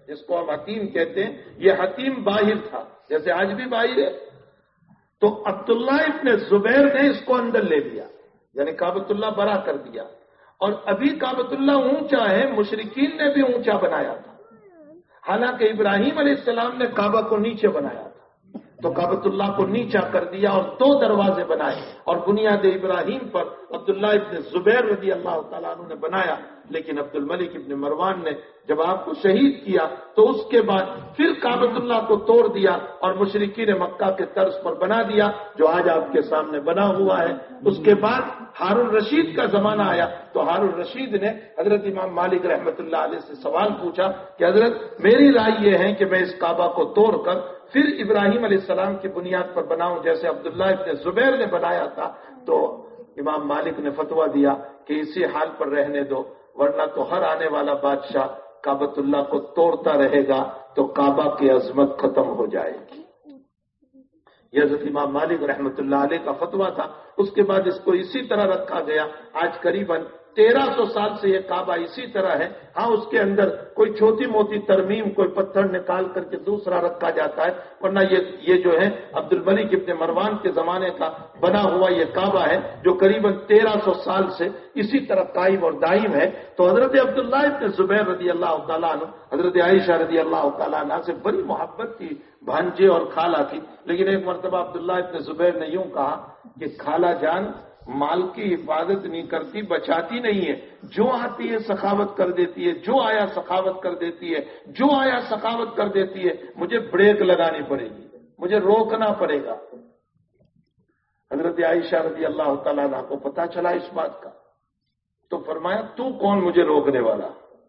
S2: جس کو ہم حتیم کہتے ہیں، یہ حتیم باہر تھا جیسے آج بھی باہر ہے. تو عبداللہ ابن زبیر نے اس کو اندر لے لیا، یعنی کعبۃ اللہ بڑا کر دیا. اور ابھی کعبۃ اللہ اونچا ہے، مشرکین نے بھی اونچا بنایا تھا، حالانکہ ابراہیم علیہ السلام نے کعبہ کو نیچے بنایا تھا. تو کعبۃ اللہ کو نیچا کر دیا اور 2 دروازے بنائے، اور بنیاد ابراہیم پر عبداللہ ابن زبیر رضی اللہ تعالیٰ عنہ نے بنایا. لیکن عبد الملک ابن مروان نے جب آپ کو شہید کیا تو اس کے بعد پھر کعبۃ اللہ کو توڑ دیا اور مشرکین مکہ کے طرز پر بنا دیا جو آج آپ کے سامنے بنا ہوا ہے. اس کے بعد ہارون رشید کا زمانہ آیا تو ہارون رشید نے حضرت امام مالک رحمۃ اللہ علیہ سے سوال پوچھا کہ حضرت میری رائے یہ ہے کہ میں اس کعبہ کو توڑ کر پھر ابراہیم علیہ السلام کی بنیاد پر بناؤں جیسے عبداللہ ابن زبیر نے بنایا تھا. تو امام مالک نے فتویٰ دیا کہ اسی حال پر رہنے دو، ورنہ تو ہر آنے والا بادشاہ کعبۃ اللہ کو توڑتا رہے گا تو کعبہ کی عظمت ختم ہو جائے گی. یہ حضرت امام مالک رحمۃ اللہ علیہ کا فتویٰ تھا. اس کے بعد اس کو اسی طرح رکھا گیا. آج قریباً 1300 سال سے یہ کعبہ اسی طرح ہے. ہاں اس کے اندر کوئی چھوٹی موٹی ترمیم، کوئی پتھر نکال کر کے دوسرا رکھا جاتا ہے، ورنہ یہ جو ہے عبد الملک ابن مروان کے زمانے کا بنا ہوا یہ کعبہ ہے جو قریباً 1300 سال سے اسی طرح قائم اور دائم ہے. تو حضرت عبداللہ ابن زبیر رضی اللہ تعالیٰ عنہ حضرت عائشہ رضی اللہ تعالیٰ عنہ سے بڑی محبت تھی، بھانجے اور خالہ تھی. لیکن ایک مرتبہ عبداللہ ابن زبیر نے یوں کہا کہ خالہ جان مال کی حفاظت نہیں کرتی، بچاتی نہیں ہے، جو آتی ہے سخاوت کر دیتی ہے، جو آیا سخاوت کر دیتی ہے، جو آیا سخاوت کر دیتی ہے. مجھے بریک لگانی پڑے گی، مجھے روکنا پڑے گا. حضرت عائشہ رضی اللہ تعالیٰ عنہ کو پتا چلا اس بات کا تو فرمایا تو کون مجھے روکنے والا؟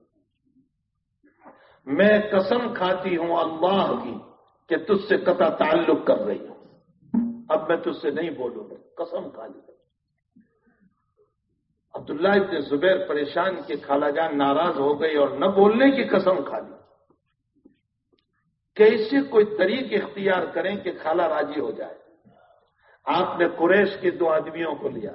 S2: میں قسم کھاتی ہوں اللہ کی کہ تجھ سے قطع تعلق کر رہی ہوں، اب میں تجھ سے نہیں بولوں گا، قسم کھا لی. عبداللہ ابن زبیر پریشان کہ خالہ جان ناراض ہو گئی اور نہ بولنے کی قسم کھا لی. کیسے کوئی طریق اختیار کریں کہ خالہ راضی ہو جائے؟ آپ نے قریش کے 2 آدمیوں کو لیا،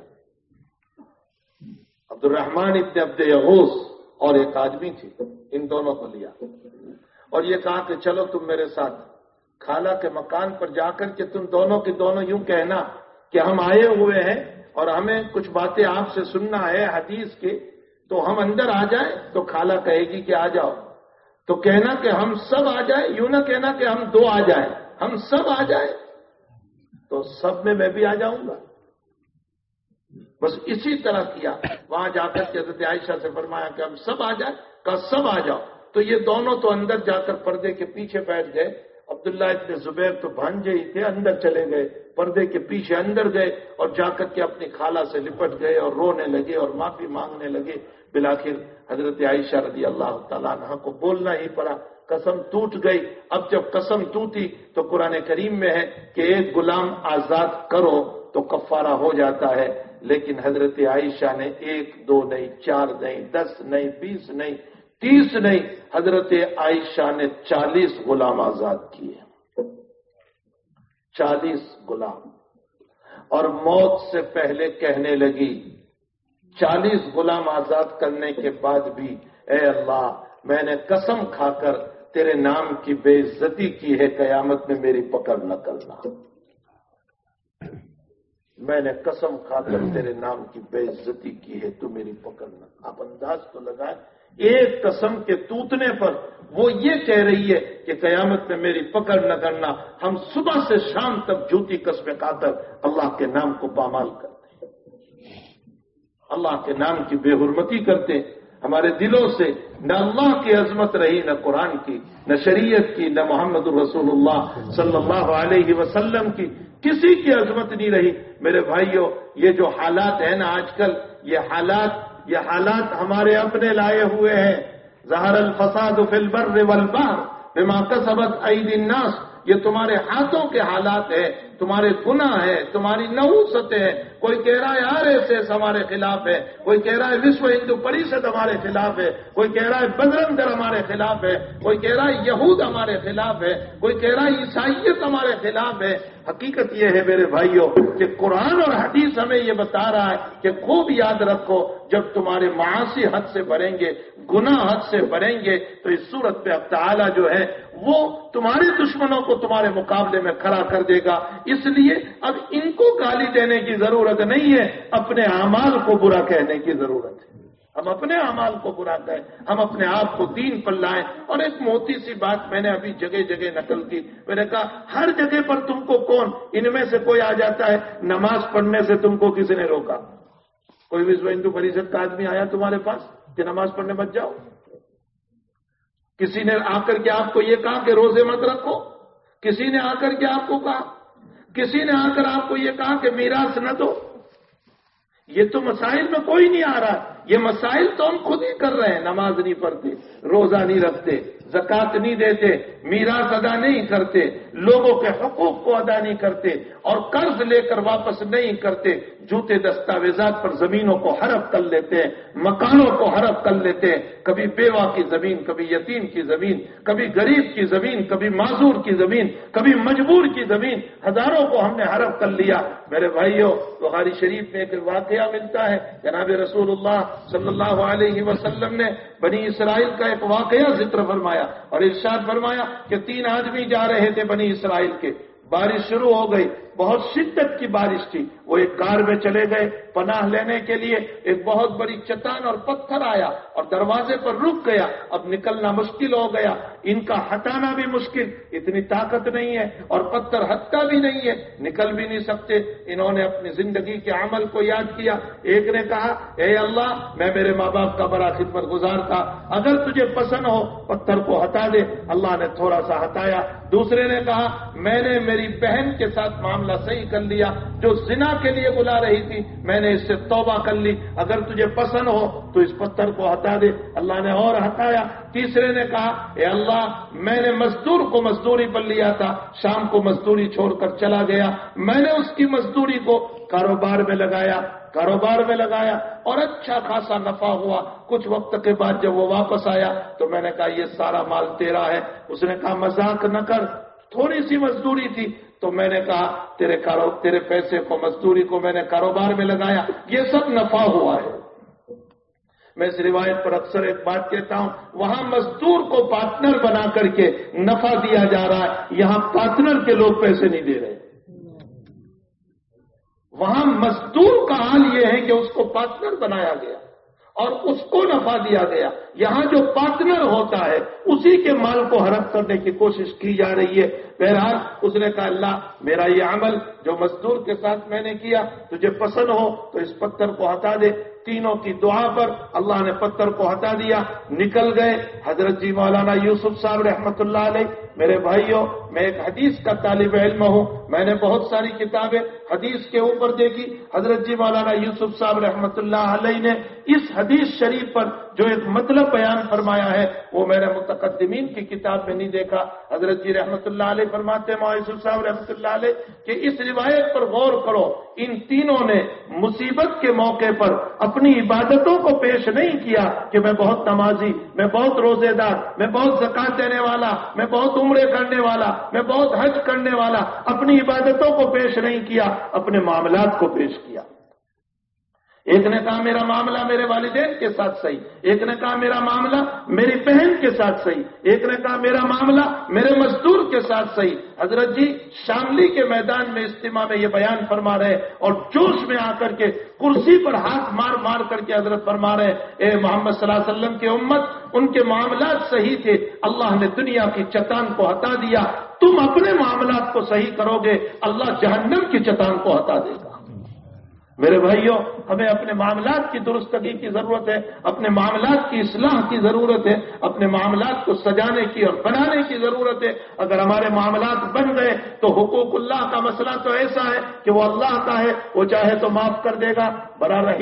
S2: عبد الرحمن ابن عبد یغوث اور ایک آدمی تھی، ان دونوں کو لیا اور یہ کہا کہ چلو تم میرے ساتھ خالہ کے مکان پر جا کر کے تم دونوں کے دونوں یوں کہنا کہ ہم آئے ہوئے ہیں اور ہمیں کچھ باتیں آپ سے سننا ہے حدیث کے، تو ہم اندر آ جائیں تو خالہ کہے گی کہ آ جاؤ، تو کہنا کہ ہم سب آ جائیں، یوں نہ کہنا کہ ہم 2 آ جائیں، ہم سب آ جائیں. تو سب میں بھی آ جاؤں گا. بس اسی طرح کیا. وہاں جا کر کے حضرت عائشہ سے فرمایا کہ ہم سب آ جائیں، کہا سب آ جاؤ. تو یہ دونوں تو اندر جا کر پردے کے پیچھے بیٹھ گئے. عبداللہ ابن زبیر تو بھانجے ہی تھے، اندر چلے گئے، پردے کے پیچھے اندر گئے اور جا کر کے اپنی خالہ سے لپٹ گئے اور رونے لگے اور معافی مانگنے لگے. بالآخر حضرت عائشہ رضی اللہ تعالیٰ عنہ کو بولنا ہی پڑا، قسم ٹوٹ گئی. اب جب قسم ٹوٹی تو قرآن کریم میں ہے کہ ایک غلام آزاد کرو تو کفارہ ہو جاتا ہے. لیکن حضرت عائشہ نے 1 2 نہیں، 4 نہیں، 10 نہیں، 20 نہیں، 30 نہیں، حضرت عائشہ نے 40 غلام آزاد کیے. 40 غلام. اور موت سے پہلے کہنے لگی 40 غلام آزاد کرنے کے بعد بھی اے اللہ میں نے قسم کھا کر تیرے نام کی بے عزتی کی ہے، قیامت میں میری پکڑ نہ کرنا. میں نے قسم کھا کر تیرے نام کی بے عزتی کی ہے، تو میری پکڑ نہ. آپ انداز تو لگائیں، ایک قسم کے ٹوٹنے پر وہ یہ کہہ رہی ہے کہ قیامت میں میری پکڑ نہ کرنا. ہم صبح سے شام تک جھوٹی قسمیں کھا کر اللہ کے نام کو پامال کرتے ہیں، اللہ کے نام کی بے حرمتی کرتے ہیں. ہمارے دلوں سے نہ اللہ کی عظمت رہی، نہ قرآن کی، نہ شریعت کی، نہ محمد رسول اللہ صلی اللہ علیہ وسلم کی، کسی کی عظمت نہیں رہی. میرے بھائیوں، یہ جو حالات ہیں نا آج کل، یہ حالات ہمارے اپنے لائے ہوئے ہیں. ظہر الفساد فی البر والبحر بما کسبت ایدی الناس. یہ تمہارے ہاتھوں کے حالات ہیں تمہارے گناہ ہے، تمہاری نحوست ہے. کوئی کہہ رہا ہے RSS ہمارے خلاف ہے، کوئی کہہ رہا ہے وشو ہندو پریشد ہمارے خلاف ہے، کوئی کہہ رہا ہے بجرنگ دل ہمارے خلاف ہے، کوئی کہہ رہا ہے یہود ہمارے خلاف ہے، کوئی کہہ رہا ہے عیسائیت ہمارے خلاف ہے. حقیقت یہ ہے میرے بھائیوں کہ قرآن اور حدیث ہمیں یہ بتا رہا ہے کہ خوب یاد رکھو، جب تمہارے معاصی حد سے بڑھیں گے، گناہ حد سے بڑھیں گے، تو اس صورت پہ اب تعالیٰ جو ہے وہ تمہارے دشمنوں کو تمہارے مقابلے میں کھڑا کر دے گا. اس لیے اب ان کو گالی دینے کی ضرورت نہیں ہے، اپنے اعمال کو برا کہنے کی ضرورت ہے. ہم اپنے اعمال کو برا کہیں، ہم اپنے آپ کو دین پر لائیں. اور ایک موٹی سی بات میں نے ابھی جگہ جگہ نقل کی، میں نے کہا ہر جگہ پر تم کو کون ان میں سے کوئی آ جاتا ہے نماز پڑھنے سے تم کو کسی نے روکا؟ کوئی وشو ہندو پریشد کا آدمی آیا تمہارے پاس کہ نماز پڑھنے مت جاؤ؟ کسی نے آ کر کے آپ کو یہ کہا کہ روزے مت رکھو؟ کسی نے آ کر کے آپ کو کہا؟ کسی نے آ کر آپ کو یہ کہا کہ میراث نہ دو؟ یہ تو مسائل میں کوئی نہیں آ رہا. یہ مسائل تو ہم خود ہی کر رہے ہیں. نماز نہیں پڑھتے، روزہ نہیں رکھتے، زکات نہیں دیتے، میراث ادا نہیں کرتے، لوگوں کے حقوق کو ادا نہیں کرتے، اور قرض لے کر واپس نہیں کرتے، جھوٹے دستاویزات پر زمینوں کو ہڑپ کر لیتے ہیں، مکانوں کو ہڑپ کر لیتے ہیں، کبھی بیوہ کی زمین، کبھی یتیم کی زمین، کبھی غریب کی زمین، کبھی معذور کی زمین، کبھی مجبور کی زمین، ہزاروں کو ہم نے ہڑپ کر لیا. میرے بھائیوں، بخاری شریف میں ایک واقعہ ملتا ہے، جناب رسول اللہ صلی اللہ علیہ وسلم نے بنی اسرائیل کا ایک واقعہ ذکر فرمایا اور ارشاد فرمایا کہ 3 آدمی جا رہے تھے بنی اسرائیل کے. بارش شروع ہو گئی، بہت شدت کی بارش تھی. وہ ایک غار میں چلے گئے پناہ لینے کے لیے. ایک بہت بڑی چٹان اور پتھر آیا اور دروازے پر رک گیا. اب نکلنا مشکل ہو گیا، ان کا ہٹانا بھی مشکل، اتنی طاقت نہیں ہے اور پتھر ہٹتا بھی نہیں ہے، نکل بھی نہیں سکتے. انہوں نے اپنی زندگی کے عمل کو یاد کیا. ایک نے کہا اے اللہ، میں میرے ماں باپ کا بڑا خدمت گزار تھا، اگر تجھے پسند ہو پتھر کو ہٹا دے. اللہ نے تھوڑا سا ہٹایا. دوسرے نے کہا میں نے میری بہن کے ساتھ معاملہ صحیح کر لیا جو زنا کے لیے بلا رہی تھی، میں نے اس سے توبہ کر لی، اگر تجھے پسند ہو تو اس پتھر کو ہٹا دے. اللہ نے اور ہٹایا. تیسرے نے کہا اے اللہ، میں نے مزدور کو مزدوری پر لیا تھا، شام کو مزدوری چھوڑ کر چلا گیا، میں نے اس کی مزدوری کو کاروبار میں لگایا اور اچھا خاصا نفع ہوا. کچھ وقت کے بعد جب وہ واپس آیا تو میں نے کہا یہ سارا مال تیرا ہے. اس نے کہا مذاق نہ کر، تھوڑی سی مزدوری تھی. تو میں نے کہا تیرے پیسے کو، مزدوری کو میں نے کاروبار میں لگایا، یہ سب نفع ہوا ہے. میں اس روایت پر اکثر ایک بات کہتا ہوں، وہاں مزدور کو پارٹنر بنا کر کے نفع دیا جا رہا ہے، یہاں پارٹنر کے لوگ پیسے نہیں دے رہے. وہاں مزدور کا حال یہ ہے کہ اس کو پارٹنر بنایا گیا اور اس کو نفع دیا گیا. یہاں جو پارٹنر ہوتا ہے اسی کے مال کو ہڑپ کرنے کی کوشش کی جا رہی ہے. بہرحال اس نے کہا اللہ، میرا یہ عمل جو مزدور کے ساتھ میں نے کیا تجھے پسند ہو تو اس پتھر کو ہٹا دے. تینوں کی دعا پر اللہ نے پتھر کو ہٹا دیا. نکل گئے. حضرت جی مولانا یوسف صاحب رحمت اللہ علیہ، میرے بھائیوں، میں ایک حدیث کا طالب علم ہوں، میں نے بہت ساری کتابیں حدیث کے اوپر دیکھی. حضرت جی مولانا یوسف صاحب رحمت اللہ علیہ نے اس حدیث شریف پر جو ایک مطلب بیان فرمایا ہے وہ میں نے متقدمین کی کتاب میں نہیں دیکھا. حضرت جی رحمت اللہ علیہ فرماتے ہیں، مولانا یوسف صاحب رحمت اللہ علیہ، کہ اس روایت پر غور کرو. ان تینوں نے مصیبت کے موقع پر اپنی عبادتوں کو پیش نہیں کیا کہ میں بہت نمازی، میں بہت روزے دار، میں بہت زکات دینے والا، میں بہت عمرے کرنے والا، میں بہت حج کرنے والا. اپنی عبادتوں کو پیش نہیں کیا، اپنے معاملات کو پیش کیا. ایک نے کہا میرا معاملہ میرے والدین کے ساتھ صحیح، ایک نے کہا میرا معاملہ میری بہن کے ساتھ صحیح، ایک نے کہا میرا معاملہ میرے مزدور کے ساتھ صحیح. حضرت جی شاملی کے میدان میں اجتماع میں یہ بیان فرما رہے اور جوش میں آ کر کے کرسی پر ہاتھ مار مار کر کے حضرت فرما رہے اے محمد صلی اللہ علیہ وسلم کی امت، ان کے معاملات صحیح تھے، اللہ نے دنیا کی چٹان کو ہٹا دیا. تم اپنے معاملات کو صحیح کرو گے، اللہ جہنم کی چٹان کو ہٹا دے گا. میرے بھائیوں، ہمیں اپنے معاملات کی درستگی کی ضرورت ہے، اپنے معاملات کی اصلاح کی ضرورت ہے، اپنے معاملات کو سجانے کی اور بنانے کی ضرورت ہے. اگر ہمارے معاملات بن گئے تو حقوق اللہ کا مسئلہ تو ایسا ہے کہ وہ اللہ کا ہے، وہ چاہے تو معاف کر دے گا، بڑا رحیم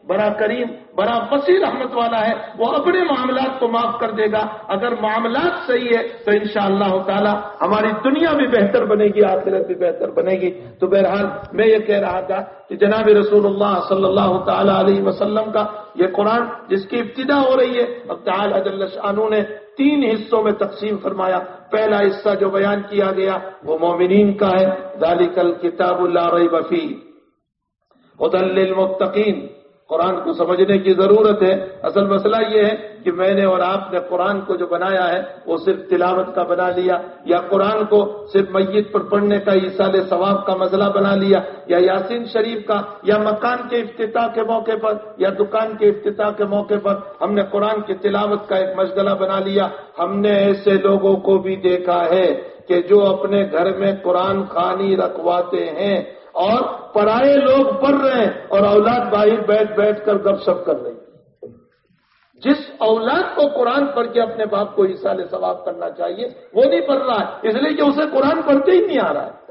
S2: بڑا کریم، بڑا وسیع رحمت والا ہے، وہ اپنے معاملات کو معاف کر دے گا۔ اگر معاملات صحیح ہے تو انشاءاللہ تعالی ہماری دنیا بھی بہتر بنے گی، آخرت بھی بہتر بنے گی۔ تو بہرحال میں یہ کہہ رہا تھا کہ جناب رسول اللہ صلی اللہ تعالی علیہ وسلم کا یہ قرآن جس کی ابتدا ہو رہی ہے، اب تعالی جل شانہ نے 3 حصوں میں تقسیم فرمایا۔ پہلا حصہ جو بیان کیا گیا وہ مومنین کا ہے، ذالک الکتاب لا ریب فیہ ھدی للمتقین۔ قرآن کو سمجھنے کی ضرورت ہے۔ اصل مسئلہ یہ ہے کہ میں نے اور آپ نے قرآن کو جو بنایا ہے وہ صرف تلاوت کا بنا لیا، یا قرآن کو صرف میت پر پڑھنے کا ایصال ثواب کا مسئلہ بنا لیا، یا یاسین شریف کا، یا مکان کے افتتاح کے موقع پر، یا دکان کے افتتاح کے موقع پر ہم نے قرآن کی تلاوت کا ایک مشغلہ بنا لیا۔ ہم نے ایسے لوگوں کو بھی دیکھا ہے کہ جو اپنے گھر میں قرآن خوانی رکھواتے ہیں اور پرائے لوگ پڑھ رہے ہیں اور اولاد باہر بیٹھ بیٹھ کر گپ شپ کر رہی ہے۔ جس اولاد کو قرآن پڑھ کے اپنے باپ کو ایصال ثواب کرنا چاہیے وہ نہیں پڑھ رہا ہے، اس لیے کہ اسے قرآن پڑھتے ہی نہیں آ رہا ہے۔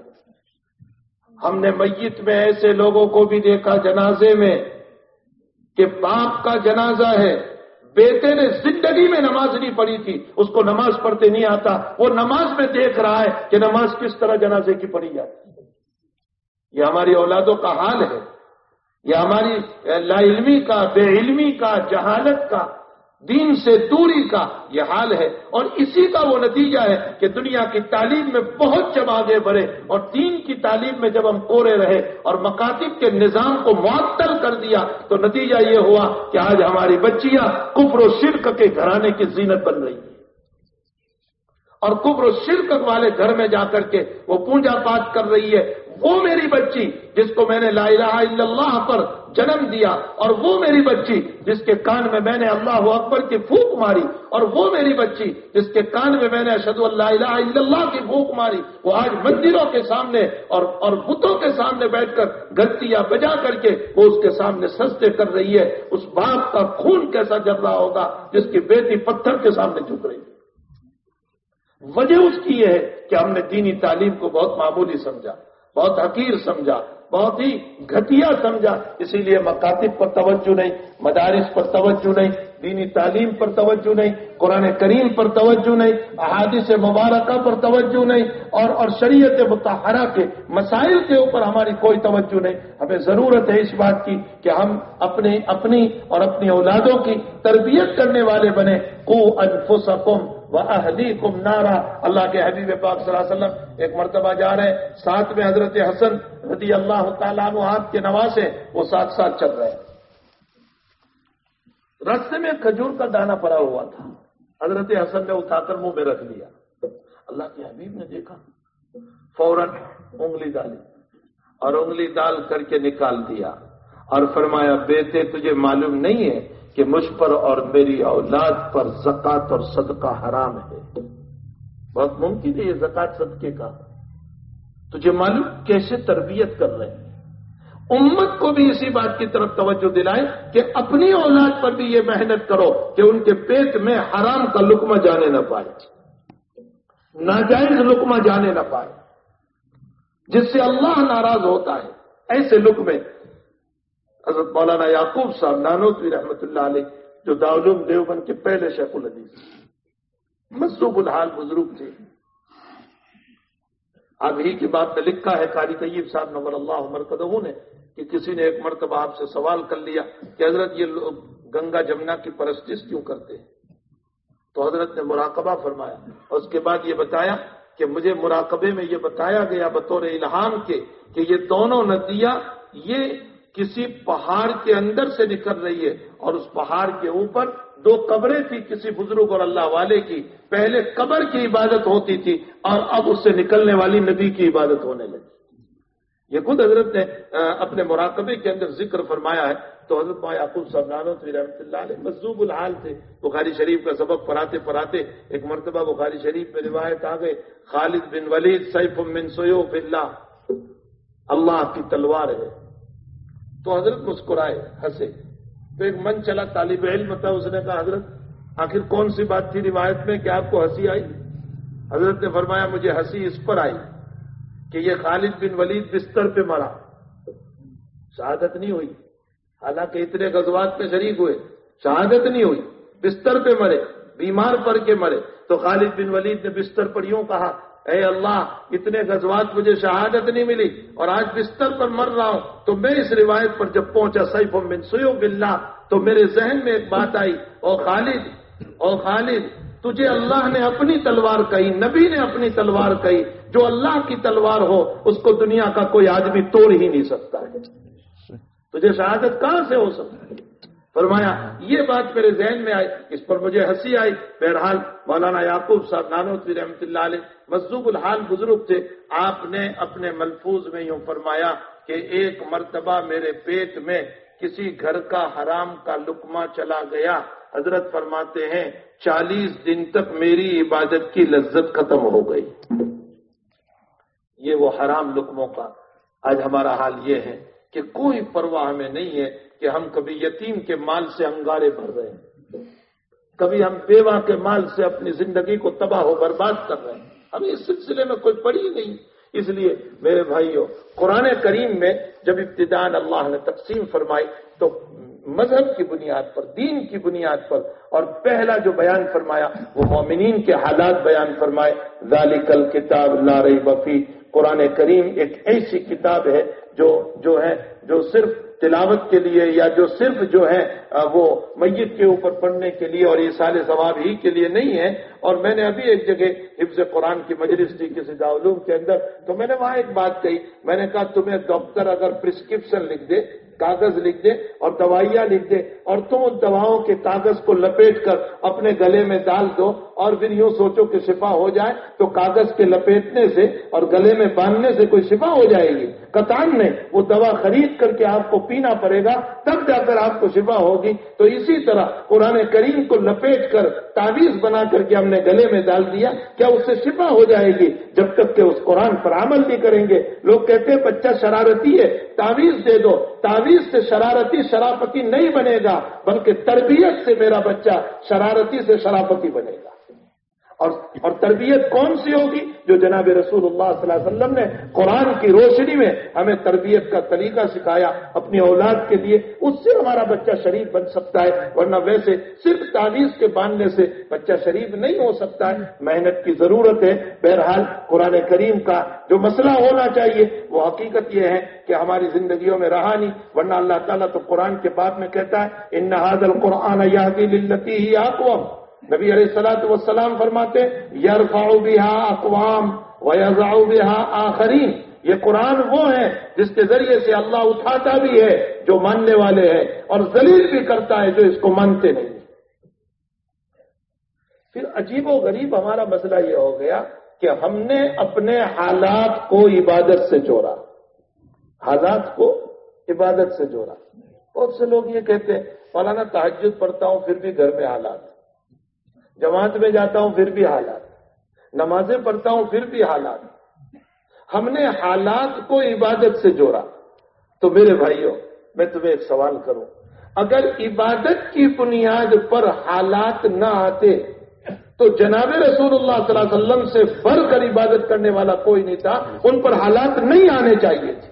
S2: ہم نے میت میں ایسے لوگوں کو بھی دیکھا جنازے میں کہ باپ کا جنازہ ہے، بیٹے نے زندگی میں نماز نہیں پڑھی تھی، اس کو نماز پڑھتے نہیں آتا، وہ نماز میں دیکھ رہا ہے کہ نماز کس طرح جنازے کی پڑھی جاتی ہے۔ یہ ہماری اولادوں کا حال ہے، یہ ہماری لا علمی کا، بے علمی کا، جہالت کا، دین سے دوری کا یہ حال ہے، اور اسی کا وہ نتیجہ ہے کہ دنیا کی تعلیم میں بہت جب آگے بڑھے اور دین کی تعلیم میں جب ہم کورے رہے اور مکاتب کے نظام کو معطل کر دیا تو نتیجہ یہ ہوا کہ آج ہماری بچیاں کفر و شرک کے گھرانے کی زینت بن رہی ہیں، اور کفر و شرک والے گھر میں جا کر کے وہ پوجا پاٹ کر رہی ہے۔ وہ میری بچی جس کو میں نے لا الہ الا اللہ پر جنم دیا، اور وہ میری بچی جس کے کان میں نے اللہ اکبر کی پھونک ماری، اور وہ میری بچی جس کے کان میں نے اشہد ان لا الہ الا اللہ کی پھونک ماری، وہ آج مندروں کے سامنے اور بتوں کے سامنے بیٹھ کر گھنٹیاں بجا کر کے وہ اس کے سامنے سجدے کر رہی ہے۔ اس باپ کا خون کیسا جل رہا ہوگا جس کی بیٹی پتھر کے سامنے جھک رہی ہے۔ وجہ اس کی یہ ہے کہ ہم نے دینی تعلیم کو بہت معمولی سمجھا، بہت حقیر سمجھا، بہت ہی گھٹیا سمجھا، اسی لیے مکاتب پر توجہ نہیں، مدارس پر توجہ نہیں، دینی تعلیم پر توجہ نہیں، قرآن کریم پر توجہ نہیں، احادیث مبارکہ پر توجہ نہیں، اور شریعت مطہرہ کے مسائل کے اوپر ہماری کوئی توجہ نہیں۔ ہمیں ضرورت ہے اس بات کی کہ ہم اپنی اور اپنی اولادوں کی تربیت کرنے والے بنے۔ قوا انفسکم وَأَهْلِيكُمْ نَارًا۔ اللہ کے حبیب پاک صلی اللہ علیہ وسلم ایک مرتبہ جا رہے ہیں، ساتھ میں حضرت حسن رضی اللہ تعالیٰ عنہ آپ کے نواسے، وہ ساتھ ساتھ چل رہے ہیں۔ راستے میں کھجور کا دانہ پڑا ہوا تھا، حضرت حسن نے اٹھا کر منہ میں رکھ لیا۔ اللہ کے حبیب نے دیکھا، فوراً انگلی ڈالی اور انگلی ڈال کر کے نکال دیا اور فرمایا، بیٹے تجھے معلوم نہیں ہے کہ مجھ پر اور میری اولاد پر زکوٰۃ اور صدقہ حرام ہے؟ بہت ممکن ہے یہ زکوٰۃ صدقے کا، تجھے معلوم کیسے تربیت کر رہے ہیں۔ امت کو بھی اسی بات کی طرف توجہ دلائیں کہ اپنی اولاد پر بھی یہ محنت کرو کہ ان کے پیٹ میں حرام کا لقمہ جانے نہ پائے، ناجائز لقمہ جانے نہ پائے، جس سے اللہ ناراض ہوتا ہے۔ ایسے لقمے حضرت مولانا یعقوب صاحب نانوتوی رحمۃ اللہ علیہ، جو دارالعلوم دیوبند کے پہلے شیخ الحدیث، مصروف الحال بزرگ تھے، اب ہی کی بات میں لکھا ہے قاری طیب صاحب نور اللہ مرقدہ نے کہ کسی نے ایک مرتبہ آپ سے سوال کر لیا کہ حضرت یہ لوگ گنگا جمنا کی پرستش کیوں کرتے ہیں؟ تو حضرت نے مراقبہ فرمایا اور اس کے بعد یہ بتایا کہ مجھے مراقبے میں یہ بتایا گیا بطور الہام کے کہ یہ دونوں ندیاں یہ کسی پہاڑ کے اندر سے نکل رہی ہے، اور اس پہاڑ کے اوپر 2 قبریں تھی کسی بزرگ اور اللہ والے کی، پہلے قبر کی عبادت ہوتی تھی اور اب اس سے نکلنے والی ندی کی عبادت ہونے لگی۔ یہ خود حضرت نے اپنے مراقبے کے اندر ذکر فرمایا ہے۔ تو حضرت یعقوب صاحب نانوتوی رحمۃ اللہ علیہ مصروف الحال تھے، بخاری شریف کا سبق پڑھاتے ایک مرتبہ بخاری شریف میں روایت آ گئے، خالد بن ولید سیف من سیوف اللہ، اللہ کی تلوار ہے۔ تو حضرت مسکرائے، ہنسے، تو ایک من چلا طالب علم تھا، اس نے کہا حضرت آخر کون سی بات تھی روایت میں کہ آپ کو ہنسی آئی؟ حضرت نے فرمایا مجھے ہنسی اس پر آئی کہ یہ خالد بن ولید بستر پہ مرا، شہادت نہیں ہوئی، حالانکہ اتنے غزوات میں شریک ہوئے، شہادت نہیں ہوئی، بستر پہ مرے، بیمار پڑ کے مرے. تو خالد بن ولید نے بستر پر یوں کہا، اے اللہ، اتنے غزوات مجھے شہادت نہیں ملی اور آج بستر پر مر رہا ہوں. تو میں اس روایت پر جب پہنچا سیف من سیوف اللہ، تو میرے ذہن میں ایک بات آئی، او خالد تجھے اللہ نے اپنی تلوار کہی، نبی نے اپنی تلوار کہی، جو اللہ کی تلوار ہو اس کو دنیا کا کوئی آدمی توڑ ہی نہیں سکتا ہے، تجھے شہادت کہاں سے ہو سکتی ہے؟ فرمایا یہ بات میرے ذہن میں آئی، اس پر مجھے ہنسی آئی. بہرحال مولانا یعقوب صاحب نانوتوی رحمۃ اللہ علیہ مذوب الحال بزرگ تھے. آپ نے اپنے ملفوظ میں یوں فرمایا کہ ایک مرتبہ میرے پیٹ میں کسی گھر کا حرام کا لقمہ چلا گیا. حضرت فرماتے ہیں 40 دن تک میری عبادت کی لذت ختم ہو گئی. یہ وہ حرام لقموں کا. آج ہمارا حال یہ ہے کہ کوئی پرواہ ہمیں نہیں ہے کہ ہم کبھی یتیم کے مال سے انگارے بھر رہے ہیں، کبھی ہم بیوہ کے مال سے اپنی زندگی کو تباہ و برباد کر رہے ہیں. ہمیں اس سلسلے میں کوئی پڑی ہی نہیں. اس لیے میرے بھائیوں، قرآن کریم میں جب ابتداءً اللہ نے تقسیم فرمائی تو مذہب کی بنیاد پر، دین کی بنیاد پر، اور پہلا جو بیان فرمایا وہ مومنین کے حالات بیان فرمائے. ذالک الکتاب لا ریب فیہ. قرآن کریم ایک ایسی کتاب ہے جو صرف تلاوت کے لیے یا جو صرف جو ہے وہ میت کے اوپر پڑھنے کے لیے اور ایصال ثواب ہی کے لیے نہیں ہے. اور میں نے ابھی ایک جگہ حفظ قرآن کی مجلس تھی کسی دارالعلوم کے اندر، تو میں نے وہاں ایک بات کہی. میں نے کہا تمہیں ڈاکٹر اگر پرسکرپشن لکھ دے، کاغذ لکھ دے اور دوائیاں لکھ دے، اور تم ان دواؤں کے کاغذ کو لپیٹ کر اپنے گلے میں ڈال دو اور پھر یوں سوچو کہ شفا ہو جائے، تو کاغذ کے لپیٹنے سے اور گلے میں باندھنے سے کوئی شفا ہو جائے گی؟ قطعاً نہیں. وہ دوا خرید کر کے آپ کو پینا پڑے گا، تب جا کر آپ کو شفا ہوگی. تو اسی طرح قرآن کریم کو لپیٹ کر تعویذ بنا کر کے ہم نے گلے میں ڈال دیا، کیا اس سے شفا ہو جائے گی؟ جب تک کہ اس قرآن پر عمل نہیں کریں گے. لوگ کہتے ہیں بچہ شرارتی ہے، تعویذ دے دو. تعویذ سے شرارتی شراپتی نہیں بنے گا، بلکہ تربیت سے میرا بچہ شرارتی سے شراپتی بنے گا. اور تربیت کون سی ہوگی؟ جو جناب رسول اللہ صلی اللہ علیہ وسلم نے قرآن کی روشنی میں ہمیں تربیت کا طریقہ سکھایا اپنی اولاد کے لیے. اس سے ہمارا بچہ شریف بن سکتا ہے، ورنہ ویسے صرف تعویذ کے باندھنے سے بچہ شریف نہیں ہو سکتا ہے. محنت کی ضرورت ہے. بہرحال قرآن کریم کا جو مسئلہ ہونا چاہیے وہ حقیقت یہ ہے کہ ہماری زندگیوں میں رہا نہیں. ورنہ اللہ تعالیٰ تو قرآن کے باب میں کہتا ہے ان ھذا القرآن یہدی للتی ہی اقوم. نبی علیہ الصلوۃ والسلام فرماتے یرفع بها اقوام ویضع بها آخرین. یہ قرآن وہ ہے جس کے ذریعے سے اللہ اٹھاتا بھی ہے جو ماننے والے ہیں اور ذلیل بھی کرتا ہے جو اس کو مانتے نہیں. پھر عجیب و غریب ہمارا مسئلہ یہ ہو گیا کہ ہم نے اپنے حالات کو عبادت سے جوڑا. حالات کو عبادت سے جوڑا. بہت سے لوگ یہ کہتے ہیں مولانا تہجد پڑھتا ہوں پھر بھی گھر میں حالات، جماعت میں جاتا ہوں پھر بھی حالات، نمازیں پڑھتا ہوں پھر بھی حالات. ہم نے حالات کو عبادت سے جوڑا. تو میرے بھائیوں، میں تمہیں ایک سوال کروں، اگر عبادت کی بنیاد پر حالات نہ آتے تو جناب رسول اللہ صلی اللہ علیہ وسلم سے بڑھ کر عبادت کرنے والا کوئی نہیں تھا. ان پر حالات نہیں آنے چاہیے تھے.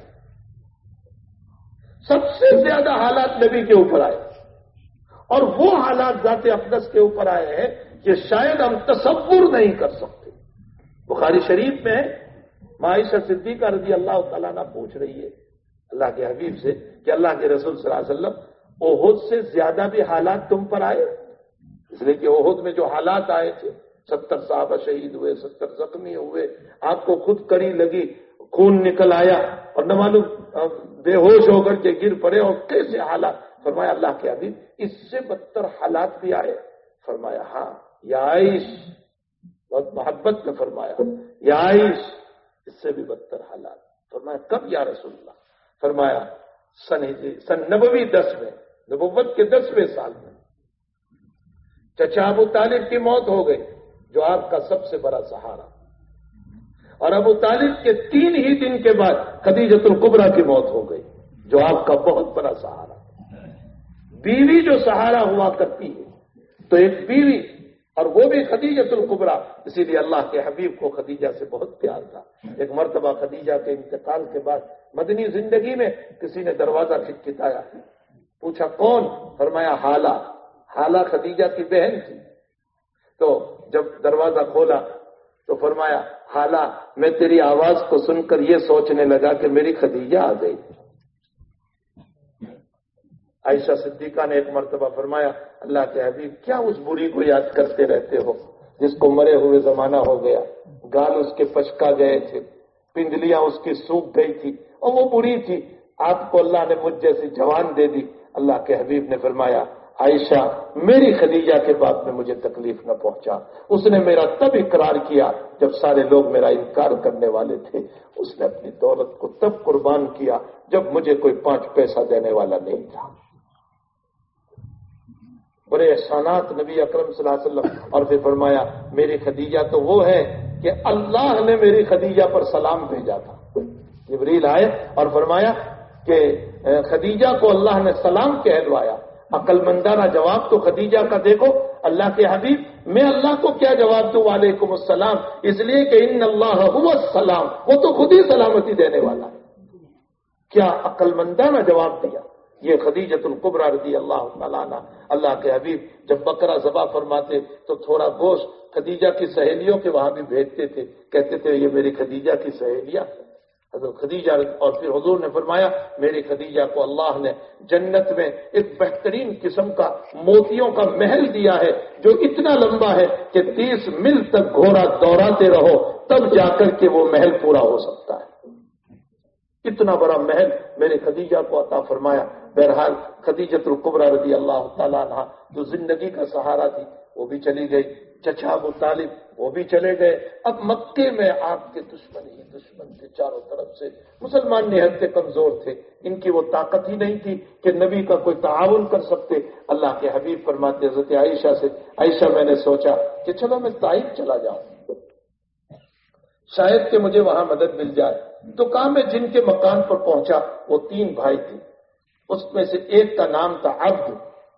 S2: سب سے زیادہ حالات نبی کے اوپر آئے، اور وہ حالات ذات اقدس کے اوپر آئے ہیں کہ شاید ہم تصور نہیں کر سکتے. بخاری شریف میں عائشہ صدیقہ رضی اللہ تعالیٰ عنہ پوچھ رہی ہے اللہ کے حبیب سے کہ اللہ کے رسول صلی اللہ علیہ وسلم احد سے زیادہ بھی حالات تم پر آئے؟ اس لیے کہ احد میں جو حالات آئے تھے، 70 صحابہ شہید ہوئے، 70 زخمی ہوئے، آپ کو خود کڑی لگی، خون نکل آیا اور نہ معلوم بے ہوش ہو کر کے گر پڑے، اور کیسے حالات. فرمایا اللہ کے حبیب اس سے بدتر حالات بھی آئے؟ فرمایا ہاں یا عائش، بہت محبت میں فرمایا یا عائش اس سے بھی بدتر حالات. فرمایا کب یا رسول اللہ؟ فرمایا سن نبوی 10 میں، نبوت کے 10ویں سال میں چچا ابو طالب کی موت ہو گئی جو آپ کا سب سے بڑا سہارا، اور ابو طالب کے 3 ہی دن کے بعد خدیجۃ الکبریٰ کی موت ہو گئی جو آپ کا بہت بڑا سہارا. بیوی جو سہارا ہوا کرتی ہے تو ایک بیوی، اور وہ بھی خدیجۃ الکبریٰ. اسی لیے اللہ کے حبیب کو خدیجہ سے بہت پیار تھا. ایک مرتبہ خدیجہ کے انتقال کے بعد مدنی زندگی میں کسی نے دروازہ کھٹکھٹایا، پوچھا کون؟ فرمایا حالہ۔ حالہ خدیجہ کی بہن تھی۔ تو جب دروازہ کھولا تو فرمایا حالہ میں تیری آواز کو سن کر یہ سوچنے لگا کہ میری خدیجہ آ گئی۔ عائشہ صدیقہ نے ایک مرتبہ فرمایا اللہ کے حبیب کیا اس بوڑھی کو یاد کرتے رہتے ہو جس کو مرے ہوئے زمانہ ہو گیا، گال اس کے پچکا گئے تھے، پنڈلیاں اس کی سوکھ گئی تھی اور وہ بوڑھی تھی، آپ کو اللہ نے مجھ جیسی جوان دے دی۔ اللہ کے حبیب نے فرمایا عائشہ میری خدیجہ کے بعد میں مجھے تکلیف نہ پہنچا، اس نے میرا تب اقرار کیا جب سارے لوگ میرا انکار کرنے والے تھے، اس نے اپنی دولت کو تب قربان کیا جب مجھے کوئی 5 پیسہ دینے والا نہیں تھا۔ بڑے احسانات نبی اکرم صلی اللہ علیہ وسلم۔ اور پھر فرمایا میری خدیجہ تو وہ ہے کہ اللہ نے میری خدیجہ پر سلام بھیجا تھا۔ جبریل آئے اور فرمایا کہ خدیجہ کو اللہ نے سلام کہلوایا۔ عقل مندانہ جواب تو خدیجہ کا دیکھو، اللہ کے حبیب میں اللہ کو کیا جواب دوں وعلیکم السلام، اس لیے کہ ان اللہ هو السلام، وہ تو خود ہی سلامتی دینے والا ہے۔ کیا عقل مندانہ جواب دیا یہ خدیجۃ الکبریٰ رضی اللہ تعالیٰ عنہ۔ اللہ کے حبیب جب بکرا ذبح فرماتے تو تھوڑا گوشت خدیجہ کی سہیلیوں کے وہاں بھی بھیجتے تھے، کہتے تھے یہ میری خدیجہ کی سہیلیاں حضرت خدیجہ۔ اور پھر حضور نے فرمایا میری خدیجہ کو اللہ نے جنت میں ایک بہترین قسم کا موتیوں کا محل دیا ہے جو اتنا لمبا ہے کہ 30 میل تک گھوڑا دوڑاتے رہو تب جا کر کے وہ محل پورا ہو سکتا ہے۔ اتنا بڑا محل میرے خدیجہ کو عطا فرمایا۔ بہرحال خدیجۃ الکبریٰ رضی اللہ تعالیٰ عنہ جو زندگی کا سہارا تھی وہ بھی چلی گئی، چچا ابو طالب وہ بھی چلے گئے۔ اب مکے میں آپ کے دشمن ہی دشمن تھے چاروں طرف سے، مسلمان نہایت کمزور تھے، ان کی وہ طاقت ہی نہیں تھی کہ نبی کا کوئی تعاون کر سکتے۔ اللہ کے حبیب فرماتے حضرت عائشہ سے عائشہ میں نے سوچا کہ چلو میں طائف چلا جاؤں، شاید کہ مجھے وہاں مدد مل جائے۔ تو کہا میں جن کے مکان پر پہنچا وہ 3 بھائی تھے، اس میں سے ایک کا نام تھا عبد۔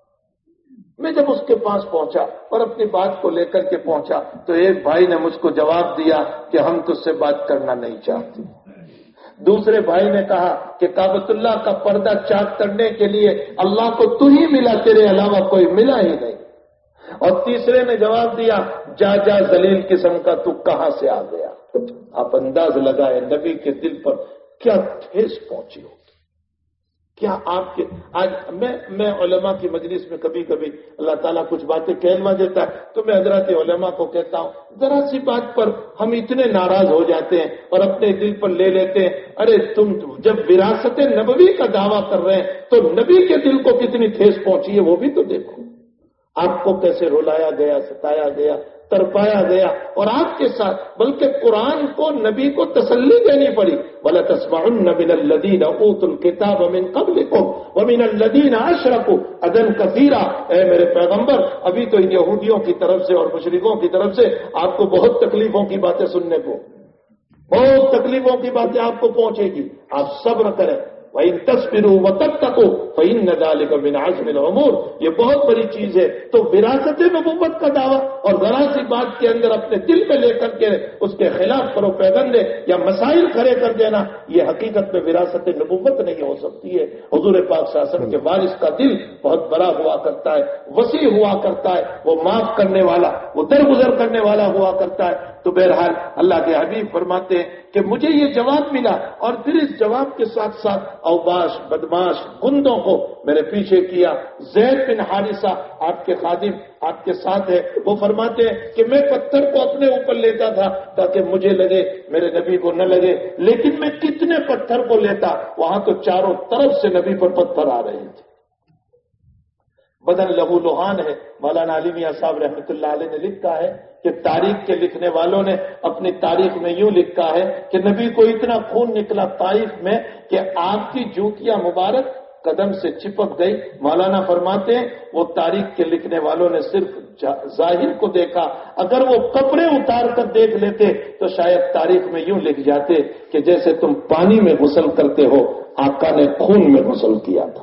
S2: میں جب اس کے پاس پہنچا اور اپنی بات کو لے کر کے پہنچا تو ایک بھائی نے مجھ کو جواب دیا کہ ہم تجھ سے بات کرنا نہیں چاہتے۔ دوسرے بھائی نے کہا کہ کعبۃ اللہ کا پردہ چاک کرنے کے لیے اللہ کو تو ہی ملا، تیرے علاوہ کوئی ملا ہی نہیں۔ اور تیسرے نے جواب دیا جا جا ذلیل قسم کا تو کہاں سے آ گیا۔ آپ انداز لگائے نبی کے دل پر کیا ٹھیس پہنچی ہوگی، کیا آپ کے آج میں علماء کی مجلس میں کبھی کبھی اللہ تعالیٰ کچھ باتیں کہلوا دیتا ہے تو میں حضرات علماء کو کہتا ہوں ذرا سی بات پر ہم اتنے ناراض ہو جاتے ہیں اور اپنے دل پر لے لیتے ہیں، ارے تم جب وراثت نبوی کا دعویٰ کر رہے ہیں تو نبی کے دل کو کتنی ٹھیس پہنچی ہے وہ بھی تو دیکھو، آپ کو کیسے رلایا گیا، ستایا گیا، تڑپایا گیا، اور آپ کے ساتھ بلکہ قرآن کو نبی کو تسلی دینی پڑی۔ وَلَتَسْمَعُنَّ مِنَ الَّذِينَ أُوتُوا الْكِتَابَ مِنْ قَبْلِكُمْ وَمِنَ الَّذِينَ أَشْرَكُوا أَذًى كَثِيرًا، اے میرے پیغمبر ابھی تو ان یہودیوں کی طرف سے اور مشرکوں کی طرف سے آپ کو بہت تکلیفوں کی باتیں سننے کو، بہت تکلیفوں کی باتیں آپ کو پہنچے گی، آپ صبر کریں۔ وَإِن تَصْبِرُوا وَتَتَّقُوا فَإِنَّ ذَلِكَ مِنْ عَزْمِ الْأُمُورِ، یہ بہت بڑی چیز ہے۔ تو وراثت نبوت کا دعویٰ اور ذرا سی بات کے اندر اپنے دل میں لے کر کے اس کے خلاف پروپیگنڈے یا مسائل کھڑے کر دینا، یہ حقیقت میں وراثت نبوت نہیں ہو سکتی ہے۔ حضور پاک صلی اللہ علیہ وسلم کے وارث کا دل بہت بڑا ہوا کرتا ہے، وسیع ہوا کرتا ہے، وہ معاف کرنے والا، وہ درگزر کرنے والا ہوا کرتا ہے۔ تو بہرحال اللہ کے حبیب فرماتے ہیں کہ مجھے یہ جواب ملا، اور پھر اس جواب کے ساتھ ساتھ اوباش بدماش گندوں کو میرے پیچھے کیا۔ زید بن حارثہ آپ کے خادم آپ کے ساتھ ہے، وہ فرماتے ہیں کہ میں پتھر کو اپنے اوپر لیتا تھا تاکہ مجھے لگے میرے نبی کو نہ لگے، لیکن میں کتنے پتھر کو لیتا، وہاں تو چاروں طرف سے نبی پر پتھر آ رہے تھے۔ بدن لہو لوہان ہے۔ مولانا علی میاں صاحب رحمۃ اللہ علیہ نے لکھا ہے کہ تاریخ کے لکھنے والوں نے اپنی تاریخ میں یوں لکھا ہے کہ نبی کو اتنا خون نکلا طائف میں کہ آپ کی جوتیاں مبارک قدم سے چپک گئی۔ مولانا فرماتے ہیں وہ تاریخ کے لکھنے والوں نے صرف ظاہر کو دیکھا، اگر وہ کپڑے اتار کر دیکھ لیتے تو شاید تاریخ میں یوں لکھ جاتے کہ جیسے تم پانی میں غسل کرتے ہو آقا نے خون میں غسل کیا تھا۔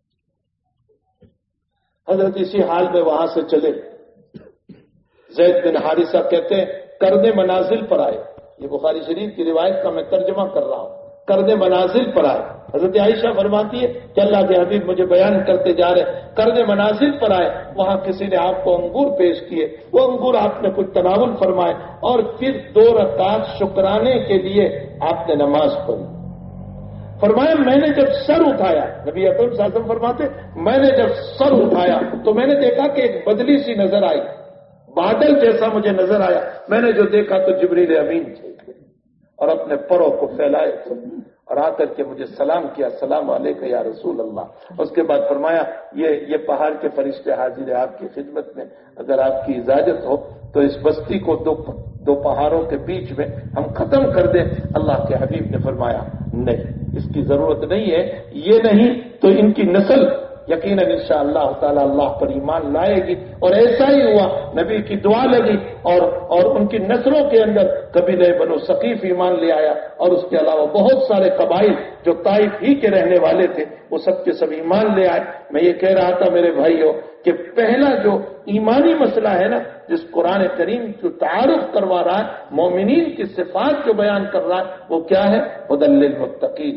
S2: حضرت اسی حال میں وہاں سے چلے۔ زید بن حارثہ کہتے ہیں کرد منازل پر آئے، یہ بخاری شریف کی روایت کا میں ترجمہ کر رہا ہوں، کرد منازل پر آئے حضرت عائشہ فرماتی ہے کہ اللہ کے حبیب مجھے بیان کرتے جا رہے، قرن منازل پر آئے، وہاں کسی نے آپ کو انگور پیش کیے، وہ انگور آپ نے کچھ تناول فرمائے، اور پھر 2 رکعت شکرانے کے لیے آپ نے نماز پڑھی۔ فرمایا میں نے جب سر اٹھایا، نبی اکرم صلی اللہ علیہ وسلم فرماتے میں نے جب سر اٹھایا تو میں نے دیکھا کہ ایک بدلی سی نظر آئی، بادل جیسا مجھے نظر آیا، میں نے جو دیکھا تو جبریل امین تھے اور اپنے پروں کو پھیلائے تھے اور آ کر کے مجھے سلام کیا، السلام علیکم یا رسول اللہ۔ اس کے بعد فرمایا یہ پہاڑ کے فرشتے حاضر ہے آپ کی خدمت میں، اگر آپ کی اجازت ہو تو اس بستی کو دو پہاڑوں کے بیچ میں ہم ختم کر دیں۔ اللہ کے حبیب نے فرمایا نہیں، اس کی ضرورت نہیں ہے، یہ نہیں تو ان کی نسل یقیناً انشاءاللہ تعالی اللہ پر ایمان لائے گی۔ اور ایسا ہی ہوا، نبی کی دعا لگی اور ان کی نسلوں کے اندر قبیلہ بنو ثقیف ایمان لے آیا، اور اس کے علاوہ بہت سارے قبائل جو طائف ہی کے رہنے والے تھے وہ سب کے سب ایمان لے آئے۔ میں یہ کہہ رہا تھا میرے بھائیوں کہ پہلا جو ایمانی مسئلہ ہے نا، جس قرآن کریم جو تعارف کروا رہا ہے، مومنین کی صفات جو بیان کر رہا ہے، وہ کیا ہے؟ ہدی للمتقین۔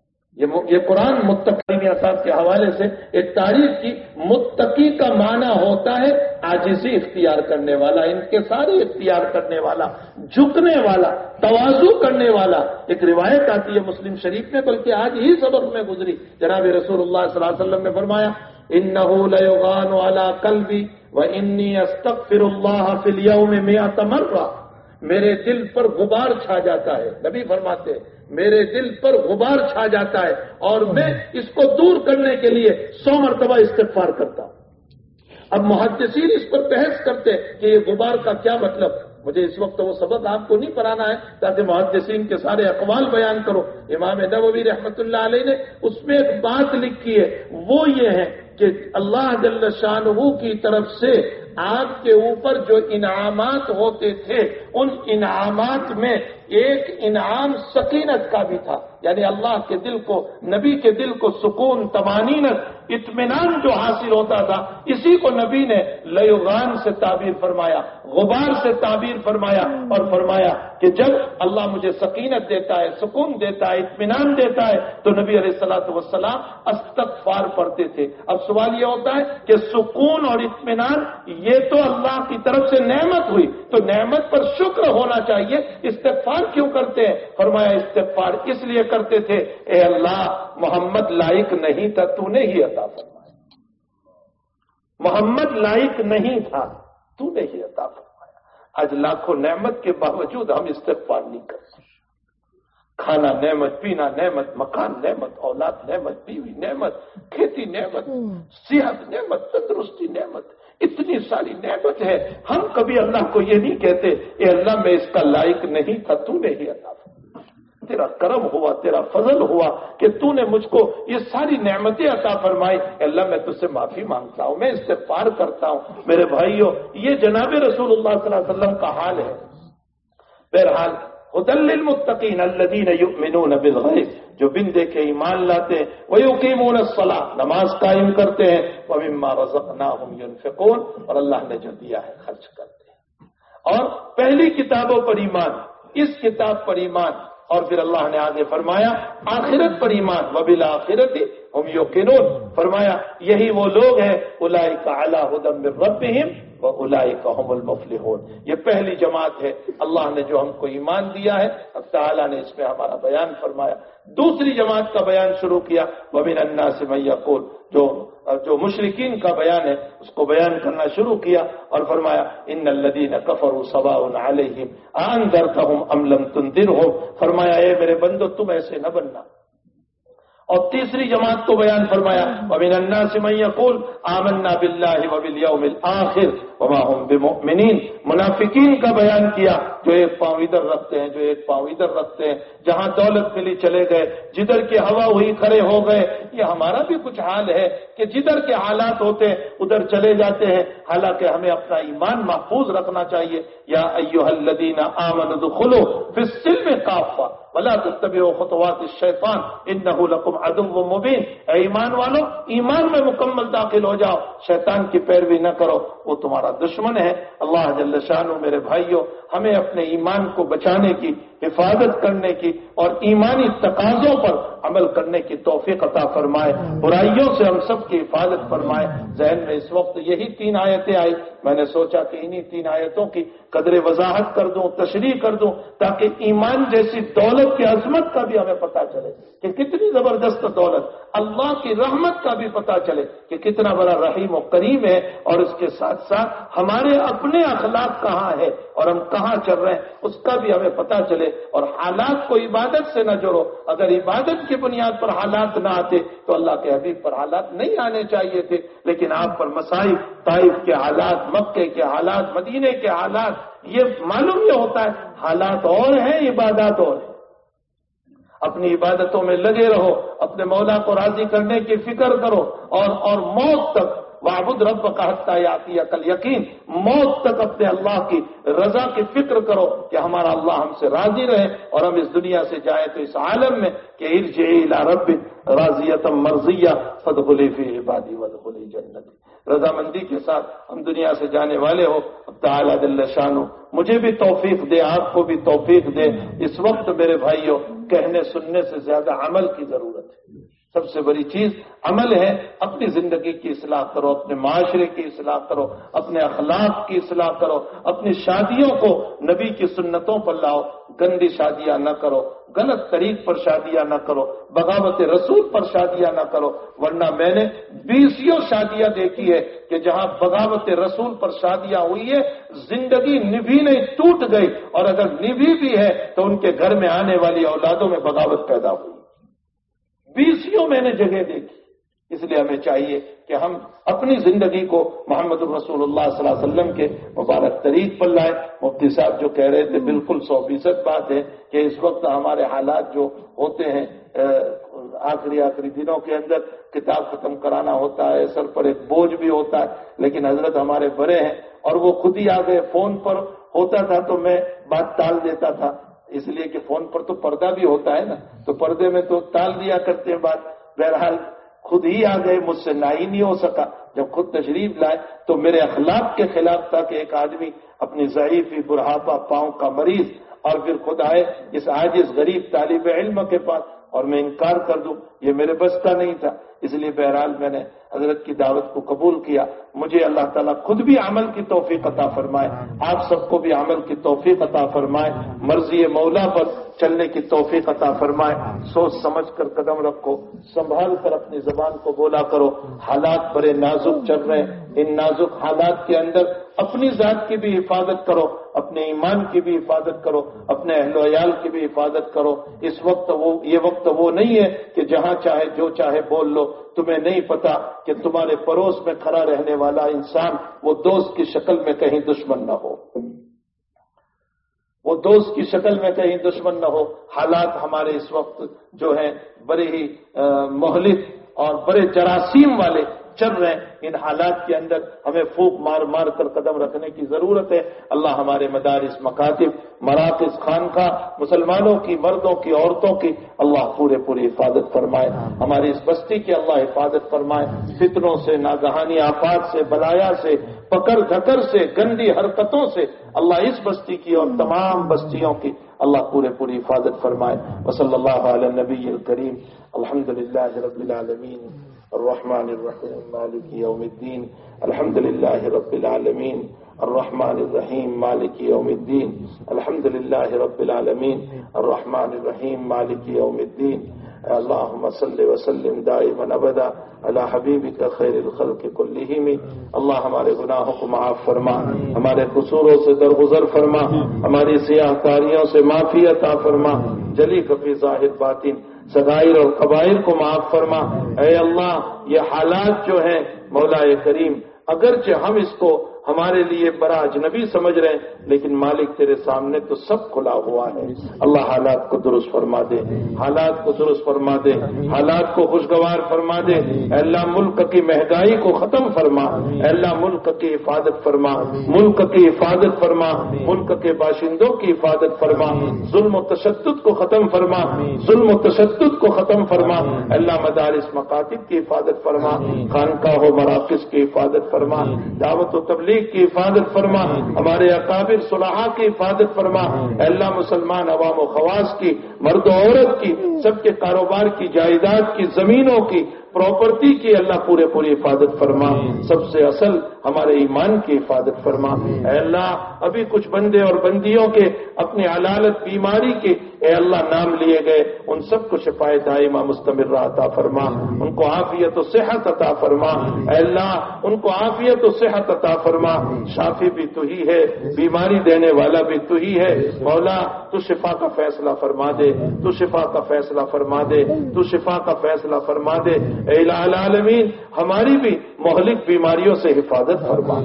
S2: یہ قرآن متقین صاحب کے حوالے سے ایک تعریف کی، متقی کا معنی ہوتا ہے عاجزی اختیار کرنے والا، انکساری اختیار کرنے والا، جھکنے والا، تواضع کرنے والا۔ ایک روایت آتی ہے مسلم شریف میں، بلکہ آج ہی سبق میں گزری، جناب رسول اللہ صلی اللہ علیہ وسلم نے فرمایا انہ لیغان علی قلبی وانی استغفر اللہ فی اليوم 100 مرہ۔ میرے دل پر غبار چھا جاتا ہے، نبی فرماتے ہیں میرے دل پر غبار چھا جاتا ہے اور میں اس کو دور کرنے کے لیے 100 مرتبہ استغفار کرتا ہوں۔ اب محدثین اس پر بحث کرتے کہ یہ غبار کا کیا مطلب۔ مجھے اس وقت وہ سبق آپ کو نہیں پڑھانا ہے تاکہ محدثین کے سارے اقوال بیان کرو۔ امام نووی رحمۃ اللہ علیہ نے اس میں ایک بات لکھی ہے، وہ یہ ہے کہ اللہ جل شانہ کی طرف سے آپ کے اوپر جو انعامات ہوتے تھے، ان انعامات میں ایک انعام سکینت کا بھی تھا، یعنی اللہ کے دل کو، نبی کے دل کو سکون، طمانینت، اطمینان جو حاصل ہوتا تھا، اسی کو نبی نے لیغان سے تعبیر فرمایا، غبار سے تعبیر فرمایا، اور فرمایا کہ جب اللہ مجھے سکینت دیتا ہے، سکون دیتا ہے، اطمینان دیتا ہے، تو نبی علیہ الصلوۃ والسلام استغفار پڑھتے تھے۔ اب سوال یہ ہوتا ہے کہ سکون اور اطمینان یہ تو اللہ کی طرف سے نعمت ہوئی، تو نعمت پر شکر ہونا چاہیے، استغفار کیوں کرتے ہیں؟ فرمایا استغفار اس لیے کرتے تھے، اے اللہ محمد لائق نہیں تھا، تو نے ہی عطا فرمایا، محمد لائق نہیں تھا، تو نے ہی عطا فرمایا۔ آج لاکھوں نعمت کے باوجود ہم استغفار نہیں کرتے۔ کھانا نعمت، پینا نعمت، مکان نعمت، اولاد نعمت، بیوی نعمت، کھیتی نعمت، صحت نعمت، تندرستی نعمت، اتنی ساری نعمت ہے، ہم کبھی اللہ کو یہ نہیں کہتے اے اللہ میں اس کا لائق نہیں تھا، تو نے ہی عطا فرمایا، تیرا کرم ہوا، تیرا فضل ہوا کہ تو نے مجھ کو یہ ساری نعمتیں عطا فرمائی، اللہ میں تجھ سے معافی مانگتا ہوں، میں استغفار کرتا ہوں۔ میرے بھائیوں، یہ جناب رسول اللہ صلی اللہ علیہ وسلم کا حال ہے۔ بہرحال ہدی للمتقین الذین یؤمنون بالغیب، جو بن دیکھے ایمان لاتے ہیں، ویقیمون الصلاۃ، نماز قائم کرتے ہیں، ومما رزقناہم ینفقون، اور اللہ نے جو دیا ہے خرچ کرتے ہیں۔ اور پہلی کتابوں پر ایمان، اس کتاب پر ایمان، اور پھر اللہ نے آگے فرمایا آخرت پر ایمان، وبالآخرۃ ہم یوقنون، فرمایا یہی وہ لوگ ہیں اولئک علی ھدی من ربہم وَأُولَئِكَ هُمُ الْمُفْلِحُونَ۔ یہ پہلی جماعت ہے، اللہ نے جو ہم کو ایمان دیا ہے، اب تعالیٰ نے اس میں ہمارا بیان فرمایا۔ دوسری جماعت کا بیان شروع کیا، وَمِنَ النَّاسِ مَن يَقُولُ، جو مشرکین کا بیان ہے اس کو بیان کرنا شروع کیا، اور فرمایا إِنَّ الَّذِينَ كَفَرُوا سَوَاءٌ عَلَيْهِمْ أَأَنذَرْتَهُمْ أَمْ لَمْ تُنذِرْهُمْ، فرمایا اے میرے بندو تم ایسے نہ بننا۔ اور تیسری جماعت کو بیان فرمایا وَمِنَ النَّاسِ مَن يَقُولُ آمَنَّا بِاللَّهِ وَبِالْيَوْمِ الْآخِرِ وَمَا هُمْ بِمُؤْمِنِينَ، منافقین کا بیان کیا، جو ایک پاؤں ادھر رکھتے ہیں، جو ایک پاؤں ادھر رکھتے ہیں، جہاں دولت ملی چلے گئے، جدھر کی ہوا ہوئی کھڑے ہو گئے۔ یہ ہمارا بھی کچھ حال ہے کہ جدھر کے حالات ہوتے ہیں ادھر چلے جاتے ہیں، حالانکہ ہمیں اپنا ایمان محفوظ رکھنا چاہیے۔ یا ایھا الذین آمنوا ادخلوا فی السلم کافہ ولا تتبعوا خطوات الشیطان انہ لکم عدو مبین، اے ایمان والو ایمان میں مکمل داخل ہو جاؤ، شیطان کی پیروی نہ کرو۔ وہ تمہارا دشمن ہے۔ اللہ جل شانہ میرے بھائیوں ہمیں اپنے ایمان کو بچانے کی، حفاظت کرنے کی اور ایمانی تقاضوں پر عمل کرنے کی توفیق عطا فرمائے، برائیوں سے ہم سب کی حفاظت فرمائے۔ ذہن میں اس وقت یہی 3 آیتیں آئی، میں نے سوچا کہ انہی 3 آیتوں کی قدر وضاحت کر دوں، تشریح کر دوں، تاکہ ایمان جیسی دولت کی عظمت کا بھی ہمیں پتہ چلے کہ کتنی زبردست دولت، اللہ کی رحمت کا بھی پتہ چلے کہ کتنا بڑا رحیم و کریم ہے، اور اس کے ساتھ ساتھ ہمارے اپنے اخلاق کہاں ہے اور ہم کہاں چل رہے ہیں اس کا بھی ہمیں پتہ چلے۔ اور حالات کو عبادت سے نہ جوڑو، اگر عبادت کی بنیاد پر حالات نہ آتے تو اللہ کے حبیب پر حالات نہیں آنے چاہیے تھے، لیکن آپ پر مصائب، طائف کے حالات، مکے کے حالات، مدینے کے حالات، یہ معلوم یہ ہوتا ہے حالات اور ہیں، عبادات اور ہیں۔ اپنی عبادتوں میں لگے رہو، اپنے مولا کو راضی کرنے کی فکر کرو، اور موت تک وَاعْبُدْ رَبَّكَ حَتَّىٰ يَأْتِيَكَ الْيَقِينُ، موت تک اپنے اللہ کی رضا کی فکر کرو کہ ہمارا اللہ ہم سے راضی رہے اور ہم اس دنیا سے جائیں تو اس عالم میں کہ ارجعی الی ربک راضیۃ مرضیہ فادخلی فی عبادی وادخلی جنتی، رضامندی کے ساتھ ہم دنیا سے جانے والے ہو۔ اب تعالیٰ جل شانہ مجھے بھی توفیق دے، آپ کو بھی توفیق دے۔ اس وقت میرے بھائیوں کہنے سننے سے زیادہ عمل کی ضرورت ہے، سب سے بڑی چیز عمل ہے۔ اپنی زندگی کی اصلاح کرو، اپنے معاشرے کی اصلاح کرو، اپنے اخلاق کی اصلاح کرو، اپنی شادیوں کو نبی کی سنتوں پر لاؤ، گندی شادیاں نہ کرو، غلط طریق پر شادیاں نہ کرو، بغاوت رسول پر شادیاں نہ کرو، ورنہ میں نے 20 شادیاں دیکھی ہے کہ جہاں بغاوت رسول پر شادیاں ہوئی ہے زندگی نبھی نہیں ٹوٹ گئی، اور اگر نبھی بھی ہے تو ان کے گھر میں آنے والی اولادوں میں بغاوت پیدا ہوئی۔ 20 میں نے جگہ دیکھی۔ اس لیے ہمیں چاہیے کہ ہم اپنی زندگی کو محمد رسول اللہ صلی اللہ علیہ وسلم کے مبارک طریق پر لائیں۔ مفتی صاحب جو کہہ رہے تھے بالکل 100% بات ہے کہ اس وقت ہمارے حالات جو ہوتے ہیں، آخری دنوں کے اندر کتاب ختم کرانا ہوتا ہے، سر پر ایک بوجھ بھی ہوتا ہے، لیکن حضرت ہمارے بڑے ہیں اور وہ خود ہی آ گئے۔ فون پر ہوتا تھا تو میں بات ٹال دیتا تھا، اس لیے کہ فون پر تو پردہ بھی ہوتا ہے نا، تو پردے میں تو ٹال دیا کرتے ہیں بات۔ بہرحال خود ہی آ گئے، مجھ سے نہ ہی نہیں ہو سکا۔ جب خود تشریف لائے تو میرے اخلاق کے خلاف تھا کہ ایک آدمی اپنی ضعیفی، بڑھاپا، پاؤں کا مریض، اور پھر خود آئے اس عاجز غریب طالب علم کے پاس اور میں انکار کر دوں، یہ میرے بس کا نہیں تھا۔ اس لیے بہرحال میں نے حضرت کی دعوت کو قبول کیا۔ مجھے اللہ تعالیٰ خود بھی عمل کی توفیق عطا فرمائے، آپ سب کو بھی عمل کی توفیق عطا فرمائے، مرضی مولا پر چلنے کی توفیق عطا فرمائے۔ سوچ سمجھ کر قدم رکھو، سنبھال کر اپنی زبان کو بولا کرو۔ حالات بڑے نازک چل رہے ہیں، ان نازک حالات کے اندر اپنی ذات کی بھی حفاظت کرو، اپنے ایمان کی بھی حفاظت کرو، اپنے اہل و عیال کی بھی حفاظت کرو۔ اس وقت یہ وقت وہ نہیں ہے کہ جہاں چاہے جو چاہے بول لو۔ تمہیں نہیں پتا کہ تمہارے پڑوس میں کھڑا رہنے والا انسان وہ دوست کی شکل میں کہیں دشمن نہ ہو، وہ دوست کی شکل میں کہیں دشمن نہ ہو۔ حالات ہمارے اس وقت جو ہیں بڑے ہی مہلک اور بڑے جراثیم والے چل رہے ہیں۔ ان حالات کے اندر ہمیں پھونک مار مار کر قدم رکھنے کی ضرورت ہے۔ اللہ ہمارے مدارس، مکاتب، مراکز، خانقاہ، مسلمانوں کی، مردوں کی، عورتوں کی اللہ پوری حفاظت فرمائے۔ ہماری اس بستی کی اللہ حفاظت فرمائے، فتنوں سے، ناگہانی آفات سے، بلایا سے، پکڑ دھکڑ سے، گندی حرکتوں سے اللہ اس بستی کی اور تمام بستیوں کی اللہ پوری حفاظت فرمائے۔ وصلی اللہ علی النبی الکریم۔ الحمدللہ رب العالمین الرحمن الرحیم مالک یوم الدین۔ الحمدللہ رب العالمین الرحمن الرحیم مالک یوم الدین۔ الحمدللہ رب العالمین الرحمن الرحیم مالک یوم الدین۔ اللہم صل وسلم دائما ابدا علی حبیبک خیر الخلق کلہم۔ اللہ ہمارے گناہوں کو معاف فرما، ہمارے قصوروں سے درگزر فرما، ہماری سیاہ کاریوں سے معافی عطا فرما، جلی خفی ظاہر باطن صغائر اور کبائر کو معاف فرما۔ اے اللہ یہ حالات جو ہیں مولا کریم، اگرچہ ہم اس کو ہمارے لیے بڑا اجنبی سمجھ رہے ہیں لیکن مالک تیرے سامنے تو سب کھلا ہوا ہے۔ اللہ حالات کو درست فرما دے، حالات کو درست فرما دے، حالات کو خوشگوار فرما دے۔ اے اللہ ملک کی مہنگائی کو ختم فرما، اے اللہ ملک کی حفاظت فرما، ملک کی حفاظت فرما، ملک کے باشندوں کی حفاظت فرما، ظلم و تشدد کو ختم فرما، ظلم و تشدد کو ختم فرما۔ اے اللہ مدارس، مکاتب کی حفاظت فرما، خانقاہ و مراکز کی حفاظت فرما، دعوت و تبلیغ تبلیغ کی حفاظت فرما، ہمارے اکابر صلحاء کی حفاظت فرما، اے اللہ مسلمان عوام و خواص کی، مرد و عورت کی، سب کے کاروبار کی، جائیداد کی، زمینوں کی، پراپرٹی کی اللہ پوری حفاظت فرما، سب سے اصل ہمارے ایمان کی حفاظت فرما۔ اے اللہ ابھی کچھ بندے اور بندیوں کے اپنی علالت بیماری کے اے اللہ نام لیے گئے، ان سب کو شفائے دائمہ مستمرہ عطا فرما، ان کو عافیت و صحت عطا فرما، اے اللہ ان کو عافیت و صحت عطا فرما۔ شافی بھی تو ہی ہے، بیماری دینے والا بھی تو ہی ہے، مولا تو شفا کا فیصلہ فرما دے، تو شفا کا فیصلہ فرما دے، تو شفا کا فیصلہ فرما دے۔ اے الہ العالمین ہماری بھی مہلک بیماریوں سے حفاظت فرما،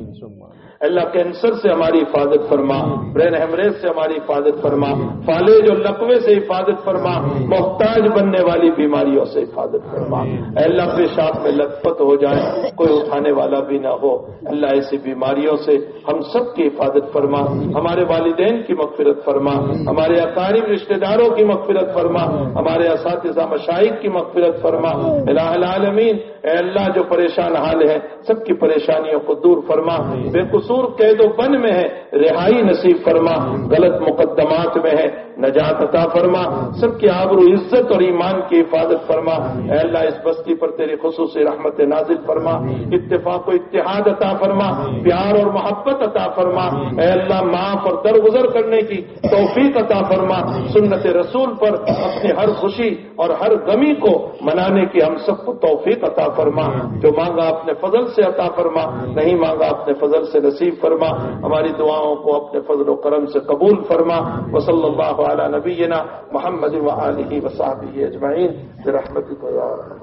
S2: اللہ کینسر سے ہماری حفاظت فرما، برین ہیمریج سے ہماری حفاظت فرما، فالج اور لقوے سے حفاظت فرما، محتاج بننے والی بیماریوں سے حفاظت فرما۔ اے اللہ پیشاب میں لت پت ہو جائے، کوئی اٹھانے والا بھی نہ ہو، اللہ ایسی بیماریوں سے ہم سب کی حفاظت فرما، ہمارے والدین کی مغفرت فرما، ہمارے اقارب رشتہ داروں کی مغفرت فرما، ہمارے اساتذہ مشائخ کی مغفرت فرما۔ الہ العالمین اے اللہ جو پریشان حال ہے سب کی پریشانیوں کو دور فرما، بے قصور قید و بند میں ہے رہائی نصیب فرما، غلط مقدمات میں ہے نجات عطا فرما، سب کی آبرو عزت اور ایمان کی حفاظت فرما۔ اے اللہ اس بستی پر تیری خصوصی رحمت نازل فرما، اتفاق و اتحاد عطا فرما، پیار اور محبت عطا فرما۔ اے اللہ معاف اور درگزر کرنے کی توفیق عطا فرما، سنت رسول پر اپنی ہر خوشی اور ہر غمی کو منانے کی ہم سب کو توفیق عطا فرما، جو مانگا اپنے فضل سے عطا فرما، نہیں مانگا اپنے فضل سے نصیب فرما، ہماری دعاؤں کو اپنے فضل و کرم سے قبول فرما۔ وصلی اللہ علی نبینا محمد وآلہ وصحبہ اجمعین برحمتک یا ارحم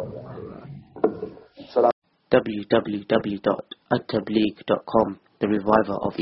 S2: الراحمین۔
S1: www.attableek.com, the reviver of